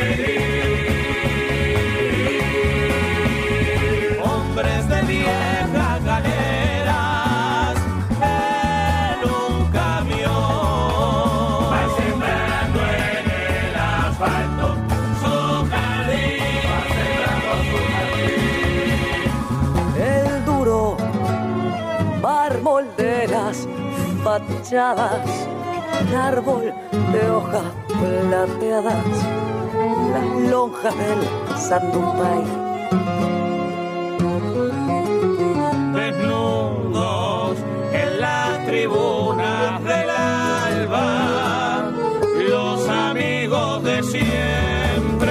canterín. Hombres de viejas galeras en un camión van sembrando en el asfalto su jardín, van sembrando su jardín. El duro mármol de las fachadas, un árbol de hojas plateadas, las lonjas del Sandumpay. Desnudos en las tribunas del alba, los amigos de siempre.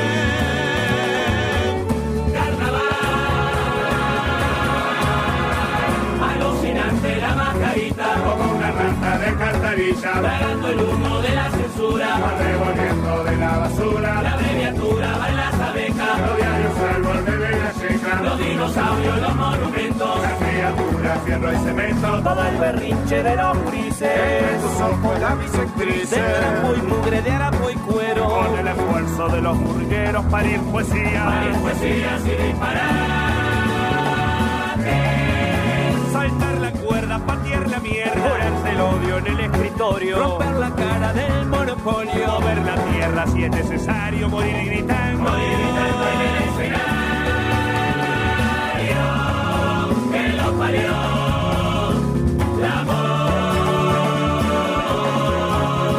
La mascarita como una rata de cantarilla, tragando el humo de la censura, va revolviendo de la basura. La abreviatura va en las abecas, los diarios al borde de la seca, los dinosaurios, los monumentos, la criatura, fierro y cemento, todo el berrinche de los grises, entre tus ojos la bisectriz, de trapo y mugre, de harapo y cuero, con el esfuerzo de los burgueros, parir poesía, parir poesías y disparar. Saltar la cuerda, patear la mierda, ponerse el odio en el escritorio, romper la cara del monopolio, mover la tierra si es necesario, morir gritando, morir gritando en el escenario, que lo parió, la voz.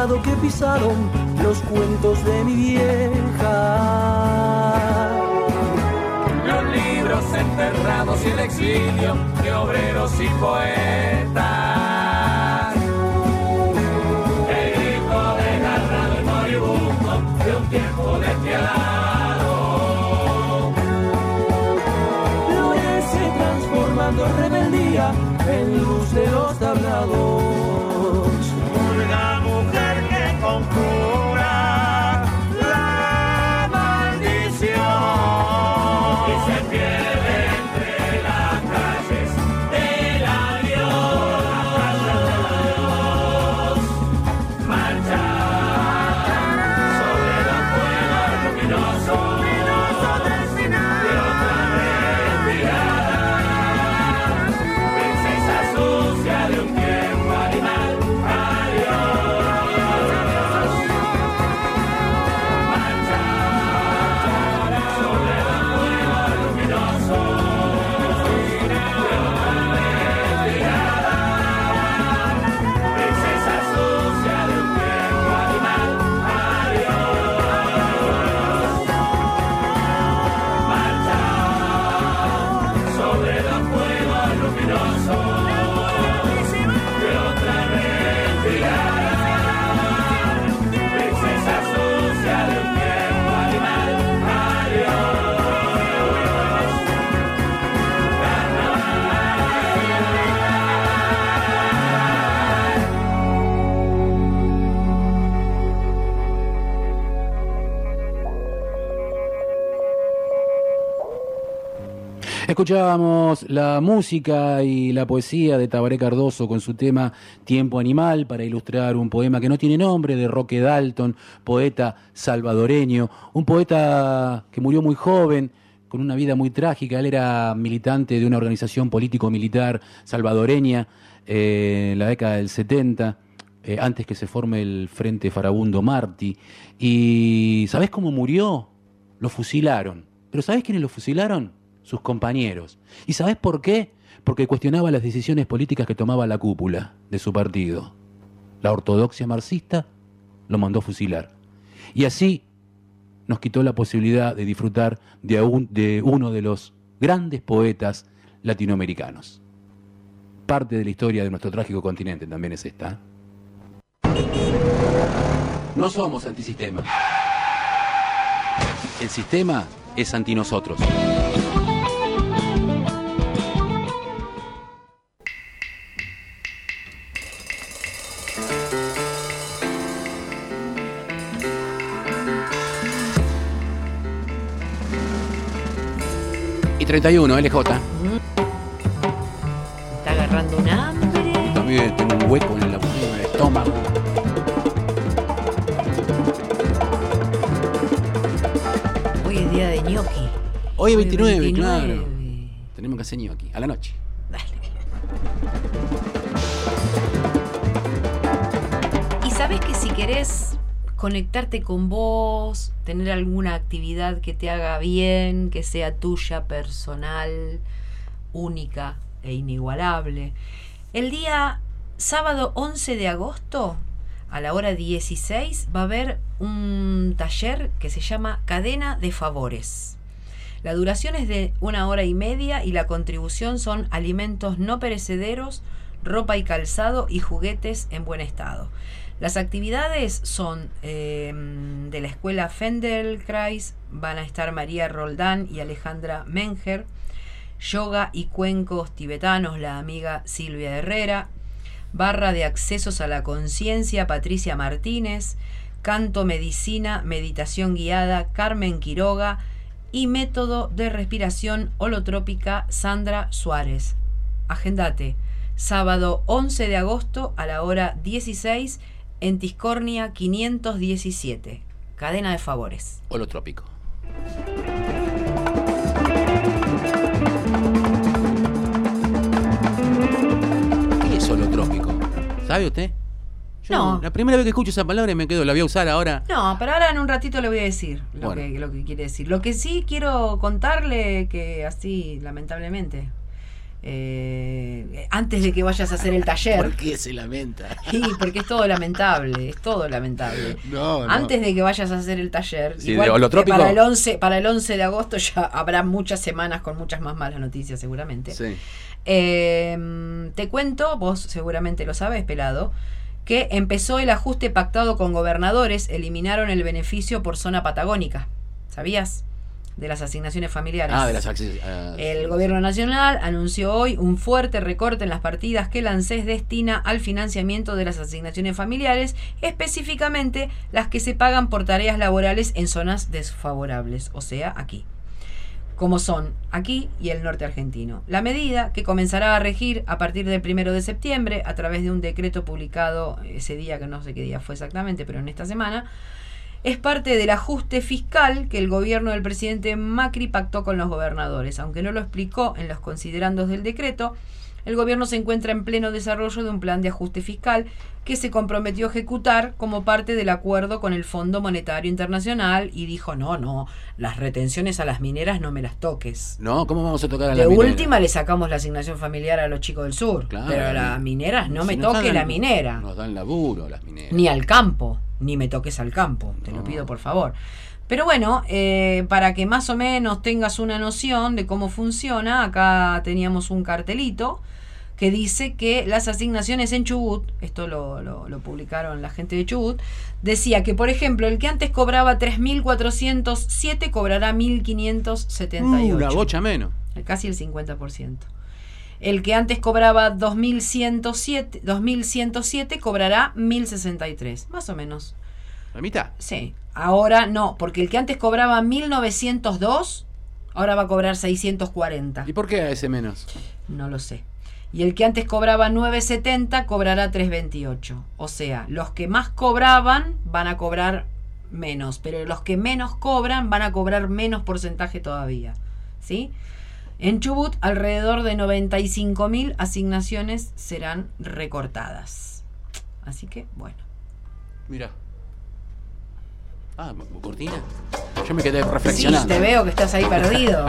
calzado que pisaron los cuentos de mi vieja. Los libros enterrados y el exilio de obreros y poetas. El grito desgarrado y moribundo de un tiempo despiadado. Florece transformando rebeldía en luz de los tablados. Una mujer que conjura la maldición. Y se pierde entre las calles del adiós. Marcha sobre los fuegos luminosos del final de otra retirada. Princesa sucia de un tiempo animal. Escuchábamos la música y la poesía de Tabaré Cardoso con su tema Tiempo Animal para ilustrar un poema que no tiene nombre de Roque Dalton, poeta salvadoreño, un poeta que murió muy joven, con una vida muy trágica. Él era militante de una organización político-militar salvadoreña eh, en la década del setenta, eh, antes que se forme el Frente Farabundo Martí. ¿Y sabés cómo murió? Lo fusilaron. ¿Pero sabés quiénes lo fusilaron? Sus compañeros. ¿Y sabés por qué? Porque cuestionaba las decisiones políticas que tomaba la cúpula de su partido. La ortodoxia marxista lo mandó fusilar. Y así nos quitó la posibilidad de disfrutar de, un, de uno de los grandes poetas latinoamericanos. Parte de la historia de nuestro trágico continente también es esta. No somos antisistema. El sistema es anti nosotros. Y treinta y uno, L J. Está agarrando un hambre. También tengo un hueco en el, en el estómago. Hoy es día de ñoqui. Hoy es veintinueve, veintinueve, claro. Tenemos que hacer ñoqui, a la noche. Dale. Y sabes que si querés conectarte con vos, tener alguna actividad que te haga bien, que sea tuya, personal, única e inigualable. El día sábado once de agosto, a la hora dieciséis, va a haber un taller que se llama Cadena de Favores. La duración es de una hora y media y la contribución son alimentos no perecederos, ropa y calzado y juguetes en buen estado. Las actividades son eh, de la escuela Feldenkrais, van a estar María Roldán y Alejandra Menger, yoga y cuencos tibetanos, la amiga Silvia Herrera, barra de accesos a la conciencia, Patricia Martínez, canto, medicina, meditación guiada, Carmen Quiroga y método de respiración holotrópica, Sandra Suárez. Agendate, sábado once de agosto a la hora dieciséis en Tiscornia quinientos diecisiete. Cadena de Favores. Holotrópico. ¿Qué es holotrópico? ¿Sabe usted? Yo No. La primera vez que escucho esa palabra me quedo, la voy a usar ahora. No, pero ahora en un ratito le voy a decir lo, Bueno. que, lo que quiere decir. Lo que sí quiero contarle, que así, lamentablemente, Eh, antes de que vayas a hacer el taller. ¿Por qué se lamenta? Sí, porque es todo lamentable, es todo lamentable. No, no. Antes de que vayas a hacer el taller, Sí, igual de holotrópico. para el once, para el once de agosto ya habrá muchas semanas con muchas más malas noticias seguramente. Sí. Eh, te cuento, vos seguramente lo sabes, pelado, que empezó el ajuste pactado con gobernadores, eliminaron el beneficio por zona patagónica. ¿Sabías? De las asignaciones familiares. Ah, de las acces- ah, El sí. gobierno nacional anunció hoy un fuerte recorte en las partidas que el ANSES destina al financiamiento de las asignaciones familiares, específicamente las que se pagan por tareas laborales en zonas desfavorables, o sea, aquí, como son aquí y el norte argentino. La medida, que comenzará a regir a partir del primero de septiembre a través de un decreto publicado ese día, que no sé qué día fue exactamente, pero en esta semana, es parte del ajuste fiscal que el gobierno del presidente Macri pactó con los gobernadores. Aunque no lo explicó en los considerandos del decreto, el gobierno se encuentra en pleno desarrollo de un plan de ajuste fiscal que se comprometió a ejecutar como parte del acuerdo con el Fondo Monetario Internacional y dijo, no, no, las retenciones a las mineras no me las toques. No, ¿cómo vamos a tocar a De la minera? última le sacamos la asignación familiar a los chicos del sur, Claro, pero a las mineras no Si me nos toque dan- la minera. Nos dan laburo las mineras. Ni al campo, ni me toques al campo, te lo pido por favor. Pero bueno, eh, para que más o menos tengas una noción de cómo funciona, acá teníamos un cartelito que dice que las asignaciones en Chubut, esto lo, lo, lo publicaron la gente de Chubut, decía que, por ejemplo, el que antes cobraba tres mil cuatrocientos siete cobrará mil quinientos setenta y ocho. Uh, una bocha menos. Casi el cincuenta por ciento. El que antes cobraba dos mil ciento siete, dos mil ciento siete cobrará mil sesenta y tres, más o menos. ¿La mitad? Sí. Ahora no, porque el que antes cobraba mil novecientos dos, ahora va a cobrar seiscientos cuarenta. ¿Y por qué a ese menos? No lo sé. Y el que antes cobraba nueve setenta cobrará tres veintiocho. O sea, los que más cobraban van a cobrar menos, pero los que menos cobran van a cobrar menos porcentaje todavía. ¿Sí? En Chubut, alrededor de noventa y cinco mil asignaciones serán recortadas. Así que, bueno. Mira. Ah, cortina. Yo me quedé reflexionando. Sí, te veo que estás ahí perdido.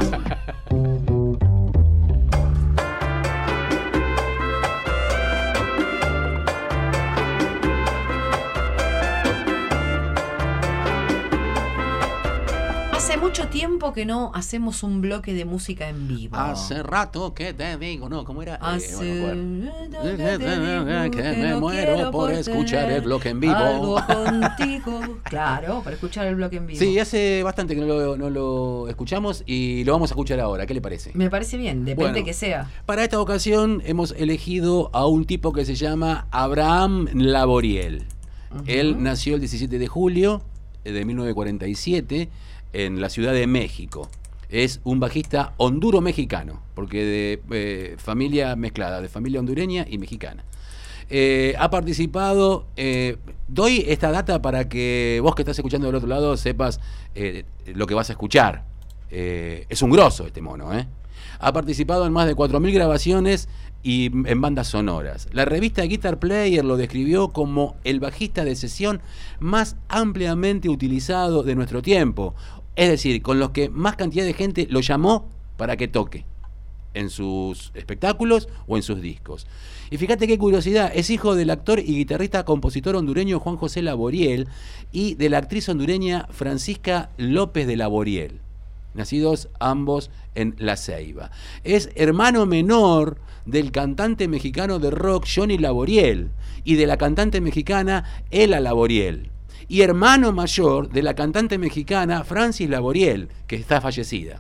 Hace mucho tiempo que no hacemos un bloque de música en vivo. Hace rato que te digo, no, ¿cómo era? Hace Eh, bueno, rato que te digo que que me no muero quiero por por escuchar tener el bloque en vivo. algo contigo. Claro, para escuchar el bloque en vivo. Sí, hace bastante que no lo, no lo escuchamos y lo vamos a escuchar ahora. ¿Qué le parece? Me parece bien, depende Bueno, que sea. Para esta ocasión hemos elegido a un tipo que se llama Abraham Laboriel. Ujú. Él nació el diecisiete de julio de mil novecientos cuarenta y siete en la Ciudad de México. Es un bajista honduro-mexicano, porque de eh, familia mezclada, de familia hondureña y mexicana. Eh, ha participado, eh, doy esta data para que vos que estás escuchando del otro lado sepas eh, lo que vas a escuchar. Eh, es un grosso este mono, ¿eh? Ha participado en más de cuatro mil grabaciones y en bandas sonoras. La revista Guitar Player lo describió como el bajista de sesión más ampliamente utilizado de nuestro tiempo. Es decir, con los que más cantidad de gente lo llamó para que toque en sus espectáculos o en sus discos. Y fíjate qué curiosidad, es hijo del actor y guitarrista compositor hondureño Juan José Laboriel y de la actriz hondureña Francisca López de Laboriel, nacidos ambos en La Ceiba. Es hermano menor del cantante mexicano de rock Johnny Laboriel y de la cantante mexicana Ela Laboriel, y hermano mayor de la cantante mexicana Francis Laboriel, que está fallecida.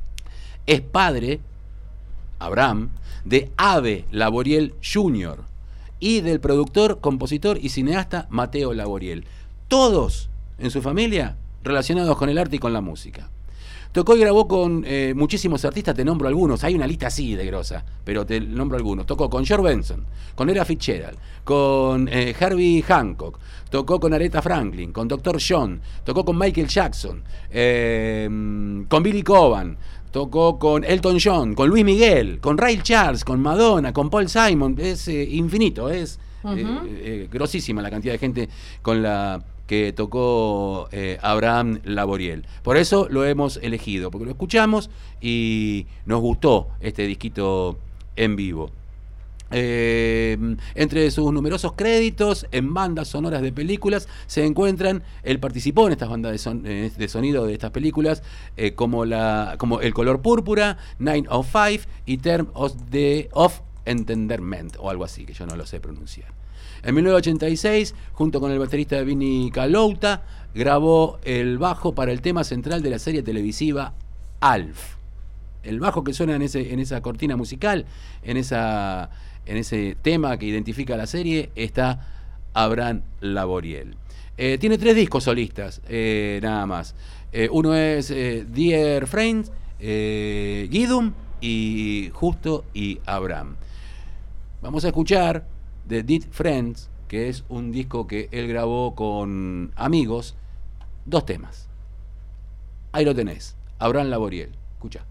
Es padre, Abraham, de Ave Laboriel junior y del productor, compositor y cineasta Mateo Laboriel. Todos en su familia relacionados con el arte y con la música. Tocó y grabó con eh, muchísimos artistas, te nombro algunos, hay una lista así de grosa, pero te nombro algunos. Tocó con George Benson, con Ella Fitzgerald, con eh, Herbie Hancock, tocó con Aretha Franklin, con doctor John, tocó con Michael Jackson, eh, con Billy Coban, tocó con Elton John, con Luis Miguel, con Ray Charles, con Madonna, con Paul Simon. Es eh, infinito, es Ujú. eh, eh, grosísima la cantidad de gente con la que tocó eh, Abraham Laboriel. Por eso lo hemos elegido, porque lo escuchamos y nos gustó este disquito en vivo. Eh, entre sus numerosos créditos en bandas sonoras de películas se encuentran, él participó en estas bandas de, son, de sonido de estas películas, eh, como, la, como El color púrpura, Nine of Five y Term of, the, of Entenderment, o algo así, que yo no lo sé pronunciar. En mil novecientos ochenta y seis, junto con el baterista Vinnie Colaiuta, grabó el bajo para el tema central de la serie televisiva Alf. El bajo que suena en, ese, en esa cortina musical, en esa... En ese tema que identifica la serie está Abraham Laboriel. Eh, tiene tres discos solistas, eh, nada más. Eh, uno es eh, Dear Friends, eh, Guidum y Justo y Abraham. Vamos a escuchar The Dear Friends, que es un disco que él grabó con amigos, dos temas. Ahí lo tenés, Abraham Laboriel. Escucha.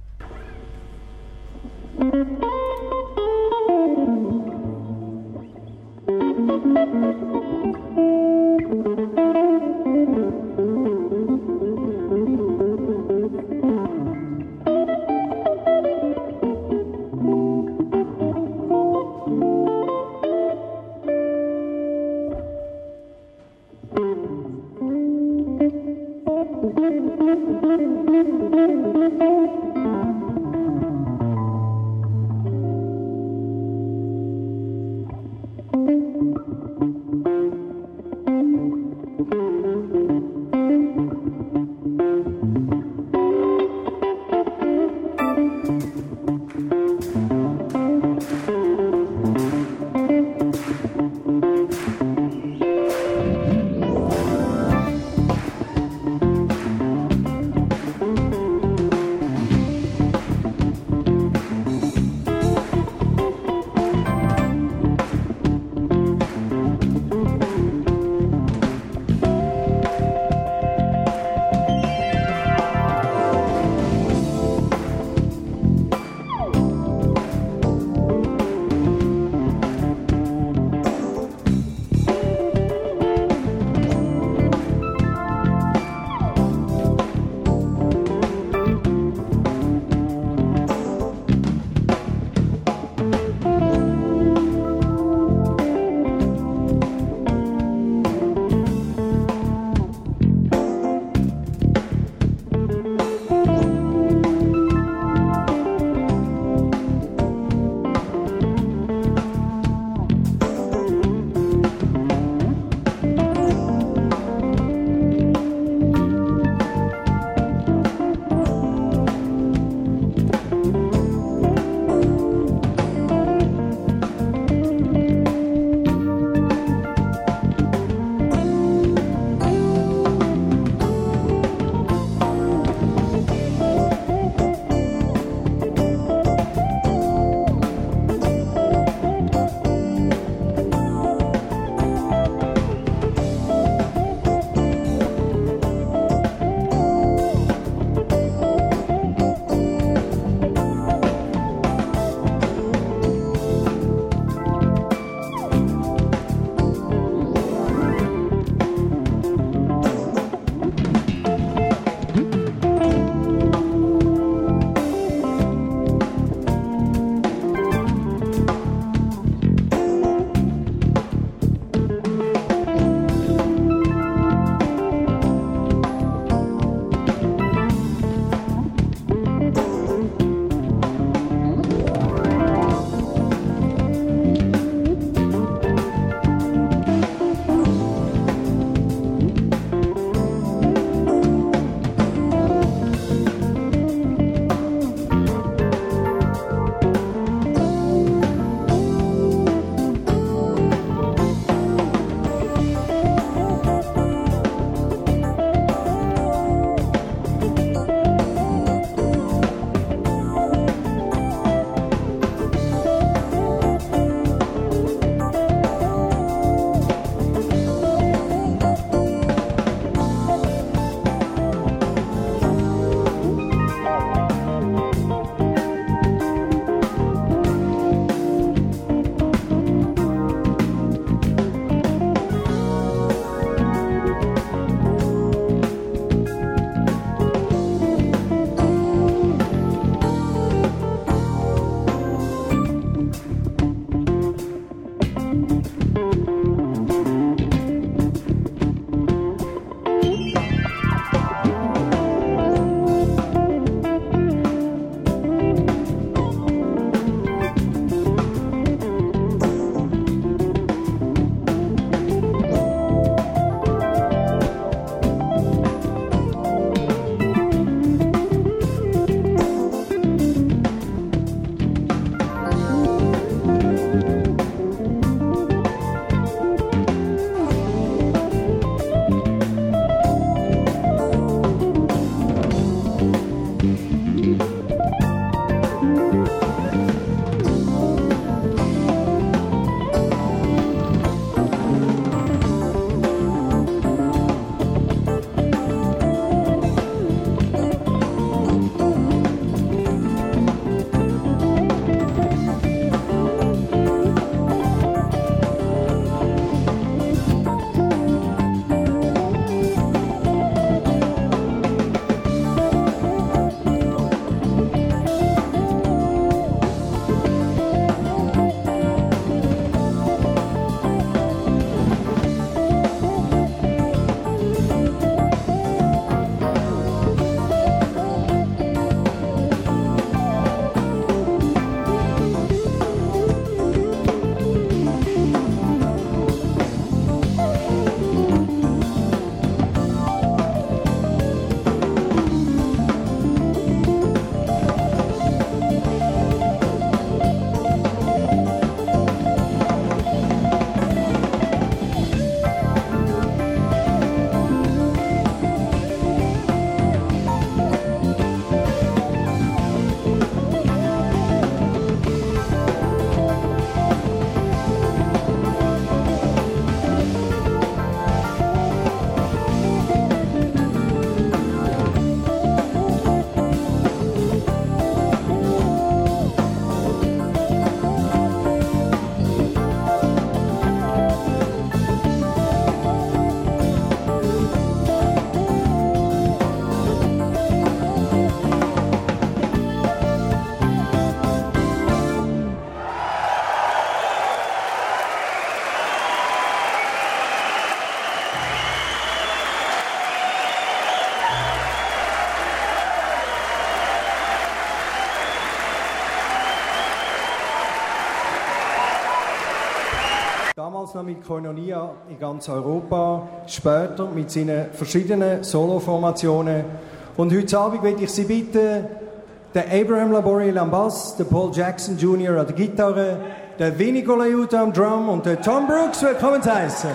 damals noch mit Koinonia in ganz Europa, später mit seinen verschiedenen Solo-Formationen. Und heute Abend möchte ich Sie bitten, den Abraham Laboriel am Bass, den Paul Jackson Junior an der Gitarre, den Vinny Colaiuta am Drum und den Tom Brooks willkommen zu heißen.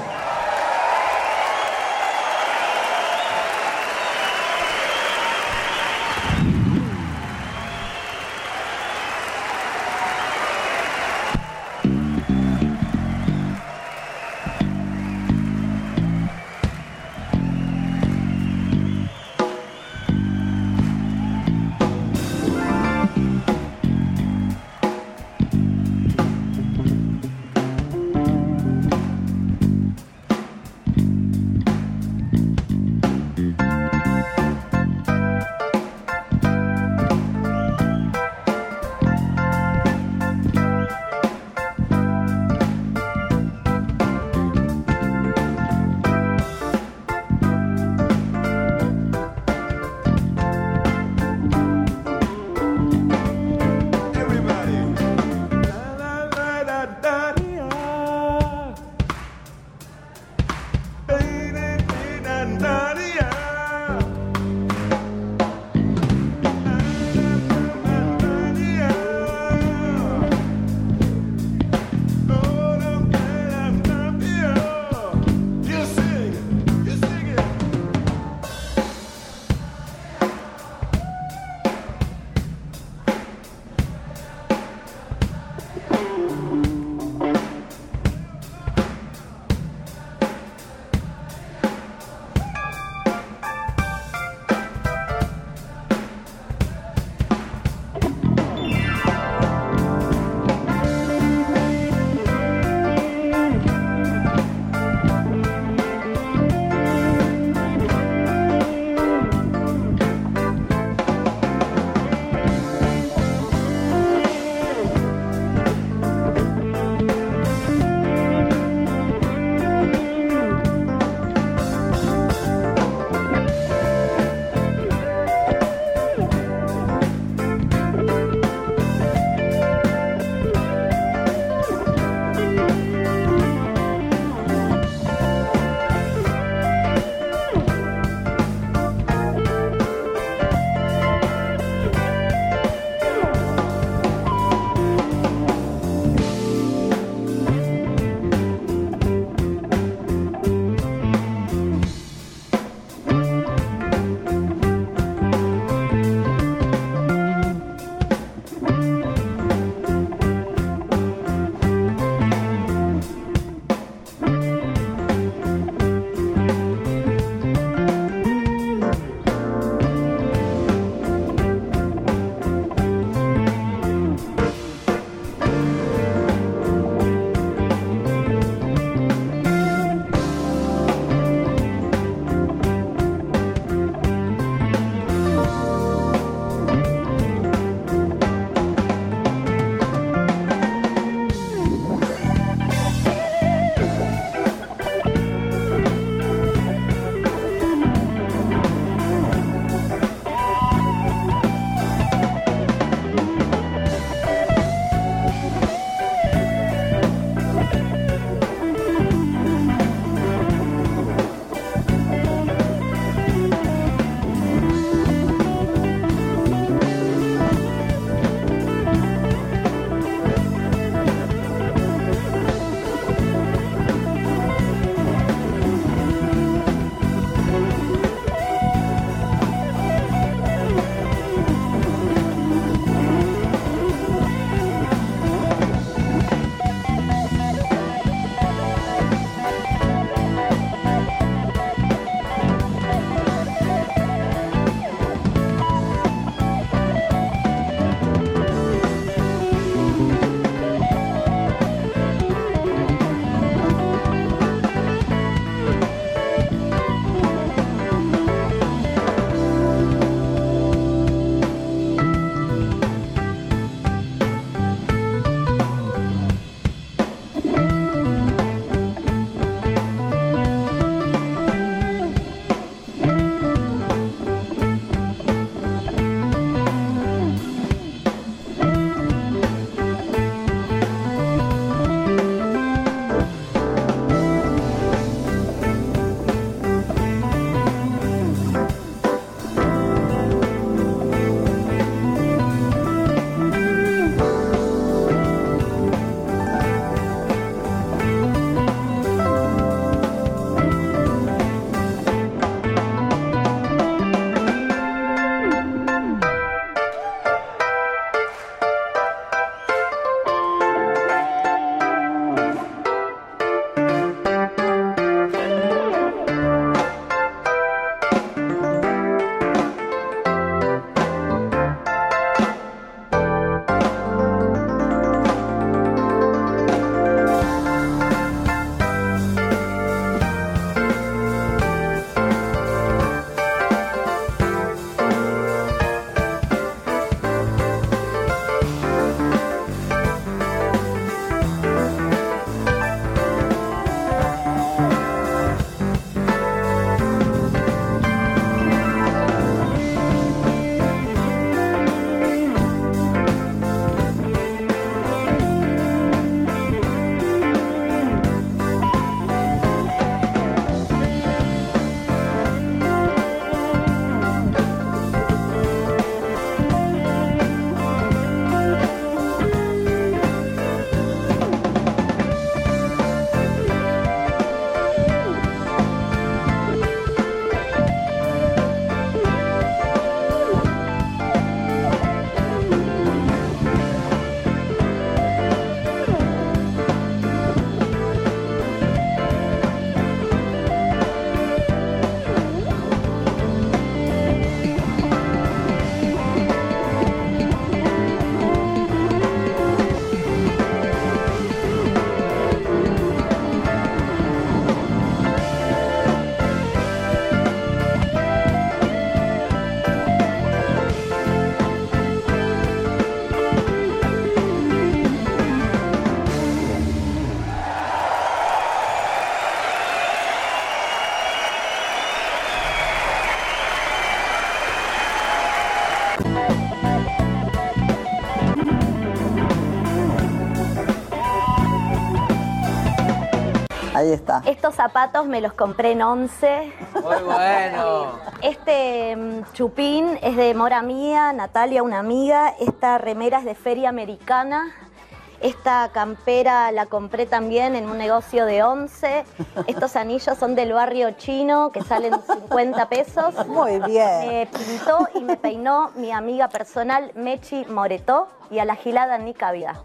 Ahí está. Estos zapatos me los compré en Once. Muy bueno. Este mm, chupín es de mora mía, Natalia, una amiga. Esta remera es de Feria Americana. Esta campera la compré también en un negocio de Once. Estos anillos son del barrio chino, que salen cincuenta pesos. Muy bien. Me pintó y me peinó mi amiga personal Mechi Moretó y a la gilada ni cabida.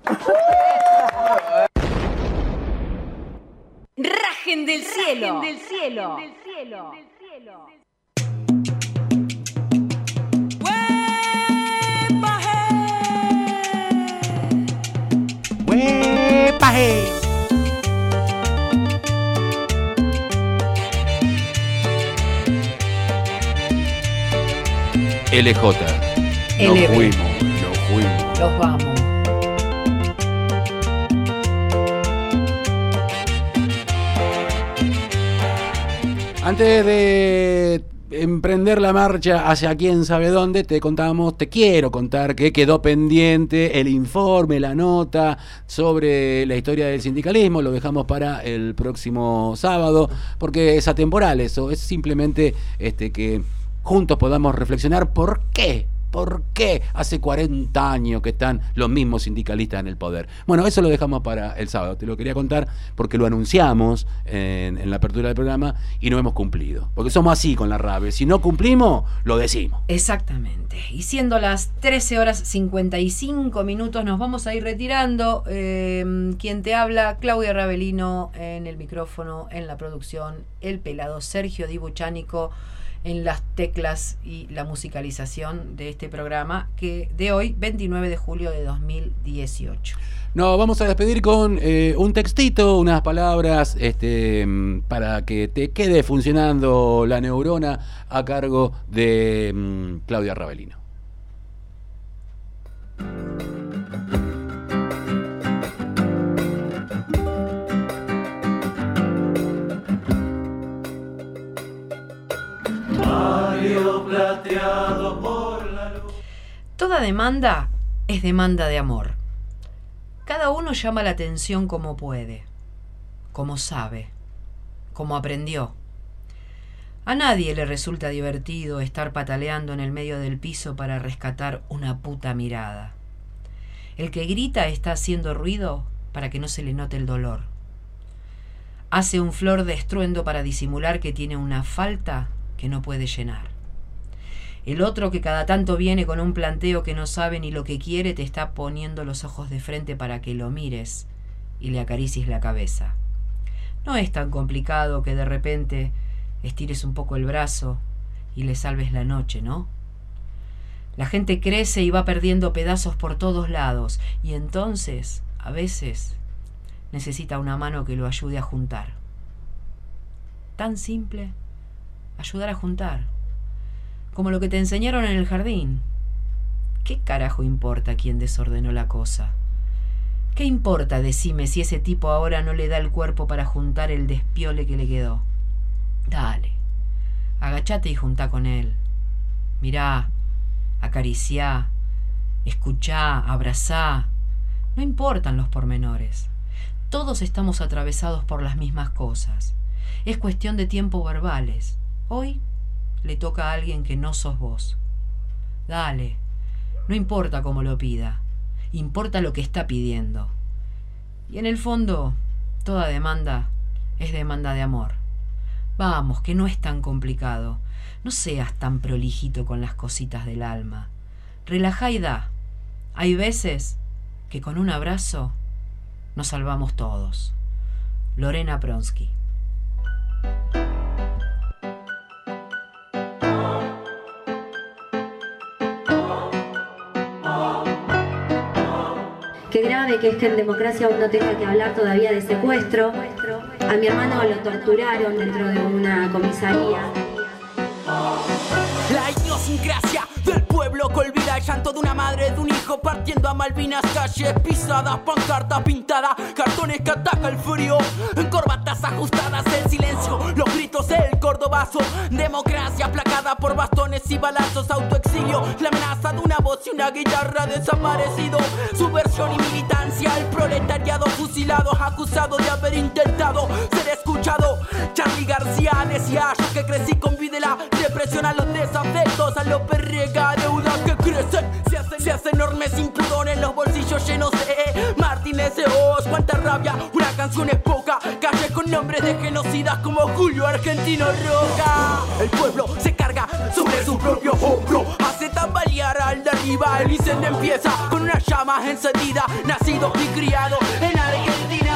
Rajen del cielo. Rajen del cielo. Del cielo. ¡Huepaje! L J. Nos L B. fuimos, nos fuimos. Los vamos. Antes de emprender la marcha hacia quién sabe dónde, te contamos, te quiero contar que quedó pendiente el informe, la nota sobre la historia del sindicalismo. Lo dejamos para el próximo sábado, porque es atemporal eso, es simplemente este que juntos podamos reflexionar por qué. ¿Por qué hace cuarenta años que están los mismos sindicalistas en el poder? Bueno, eso lo dejamos para el sábado. Te lo quería contar porque lo anunciamos en, en la apertura del programa y no hemos cumplido. Porque somos así con la RAVE. Si no cumplimos, lo decimos. Exactamente. Y siendo las trece horas cincuenta y cinco minutos, nos vamos a ir retirando. Eh, quien te habla, Claudia Ravelino en el micrófono, en la producción, el pelado Sergio Di Buchánico en las teclas y la musicalización de este programa que de hoy, veintinueve de julio de dos mil dieciocho. Nos vamos a despedir con eh, un textito, unas palabras este, para que te quede funcionando la neurona a cargo de um, Claudia Ravelino. Plateado por la luz. Toda demanda es demanda de amor. Cada uno llama la atención como puede, como sabe, como aprendió. A nadie le resulta divertido estar pataleando en el medio del piso para rescatar una puta mirada. El que grita está haciendo ruido para que no se le note el dolor. Hace un flor de estruendo para disimular que tiene una falta que no puede llenar. El otro que cada tanto viene con un planteo que no sabe ni lo que quiere te está poniendo los ojos de frente para que lo mires y le acaricies la cabeza. No es tan complicado que de repente estires un poco el brazo y le salves la noche, ¿no? La gente crece y va perdiendo pedazos por todos lados y entonces, a veces, necesita una mano que lo ayude a juntar. Tan simple, ayudar a juntar. Como lo que te enseñaron en el jardín. ¿Qué carajo importa quién desordenó la cosa? ¿Qué importa, decime, si ese tipo ahora no le da el cuerpo para juntar el despiole que le quedó? Dale, agachate y juntá con él. Mirá, acariciá, escuchá, abrazá. No importan los pormenores. Todos estamos atravesados por las mismas cosas. Es cuestión de tiempo verbales. Hoy le toca a alguien que no sos vos. Dale, no importa cómo lo pida, importa lo que está pidiendo. Y en el fondo, toda demanda es demanda de amor. Vamos, que no es tan complicado. No seas tan prolijito con las cositas del alma. Relajá y da. Hay veces que con un abrazo nos salvamos todos. Lorena Pronsky. Qué grave que esta en democracia uno tenga que hablar todavía de secuestro. A mi hermano lo torturaron dentro de una comisaría. La idiosincrasia del pueblo que olvida el llanto de una madre, de un hijo partiendo a Malvinas, calles pisadas, pancartas pintadas, cartones que ataca el frío, en corbatas ajustadas, el silencio, los gritos del cordobazo, democracia aplacada por bastones y balazos, autoexilio, la amenaza de una voz y una guitarra desaparecido, subversión y militancia, el proletariado fusilado, acusado de haber intentado ser escuchado. Charly García decía: yo que crecí con Videla, represión a los desafectos, a los perrega, deudas que crecen, se hacen, se hacen enormes impudones, los bolsillos llenos de Martínez de Oz. Cuánta rabia, una canción es poca, calles con nombres de genocidas como Julio Argentino Roca. El pueblo se carga sobre su propio hombro, hace tambalear al de arriba, el incendio empieza con una llama encendida, nacido y criado en Argentina.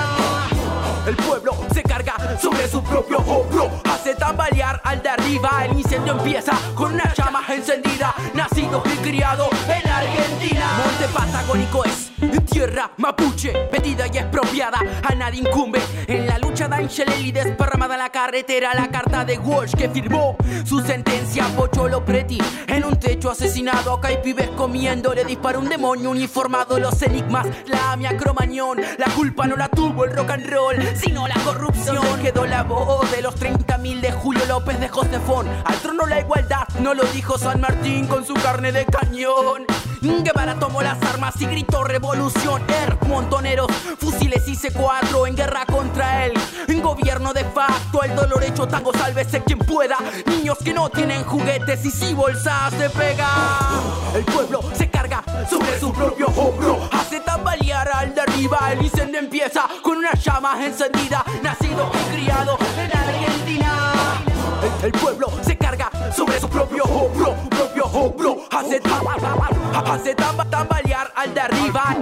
El pueblo se carga sobre su propio hombro, hace tambalear al de arriba, el incendio empieza con una llama encendida, nacido y criado en Argentina. Monte Patagónico es tierra mapuche, pedida y expropiada, a nadie incumbe. En la lucha de Angelelli desparramada en la carretera, la carta de Walsh que firmó su sentencia. Pocholo Preti en un techo asesinado, acá hay pibes comiendo, le dispara un demonio uniformado. Los enigmas, la Mia Cromañón, la culpa no la tuvo el rock and roll, sino la corrupción. Quedó la voz de los treinta mil de Julio López de Josefón, al trono la igualdad, no lo dijo San Martín con su carne de cañón. Guevara tomó las armas y gritó revolución. Er, montoneros, fusiles y C cuatro en guerra contra él. En gobierno de facto, el dolor hecho tango, sálvese quien pueda. Niños que no tienen juguetes y si bolsas de pega. El pueblo se carga sobre su propio hombro, hace tambalear al de arriba, el incendio empieza con una llama encendida, nacido y criado en Argentina. El, el pueblo se carga sobre su propio hombro, propio hombro, hace, hace tamba, tambalear al de arriba.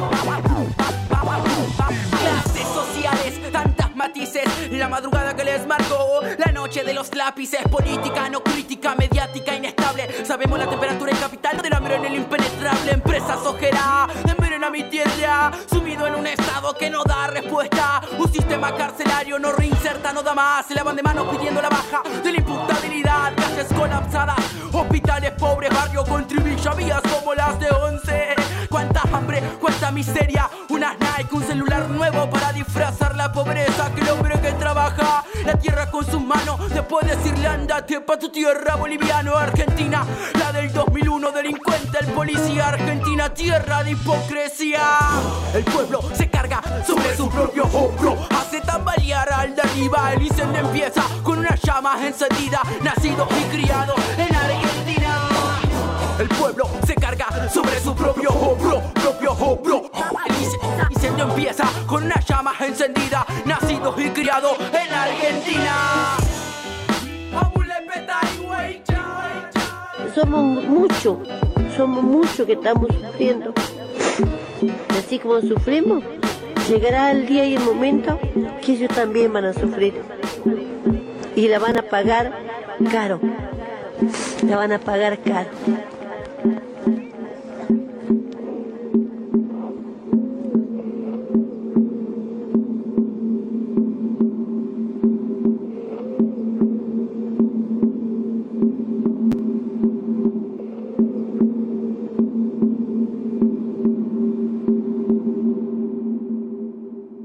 Clases sociales, tantas matices, la madrugada que les marcó, la noche de los lápices, política no crítica, mediática inestable. Sabemos la temperatura en capital del hambre en el impenetrable, empresas ojera, envenen a mi tierra, sumido en un estado que no da respuesta. Un sistema carcelario no reinserta, no da más, se lavan de manos pidiendo la baja de la imputabilidad. Calles colapsadas, hospitales pobres, barrio con trivilla, vías como las de once. Cuánta hambre, cuánta miseria, unas Nike, un celular nuevo para disfrazar la pobreza. Que el hombre que trabaja la tierra con sus manos, después decirle andate pa' tu tierra, boliviano. Argentina, la del dos mil uno, delincuente el policía. Argentina, tierra de hipocresía. El pueblo se carga sobre su propio hombro, hace tambalear al de arriba, el incendio empieza con una llama encendida, nacido y criado en Argentina. El pueblo se carga sobre su propio hombro, propio hombro. El incendio empieza con una llama encendida, nacido y criado en Argentina. Somos muchos, somos muchos que estamos sufriendo. Así como sufrimos, llegará el día y el momento que ellos también van a sufrir. Y la van a pagar caro. La van a pagar caro.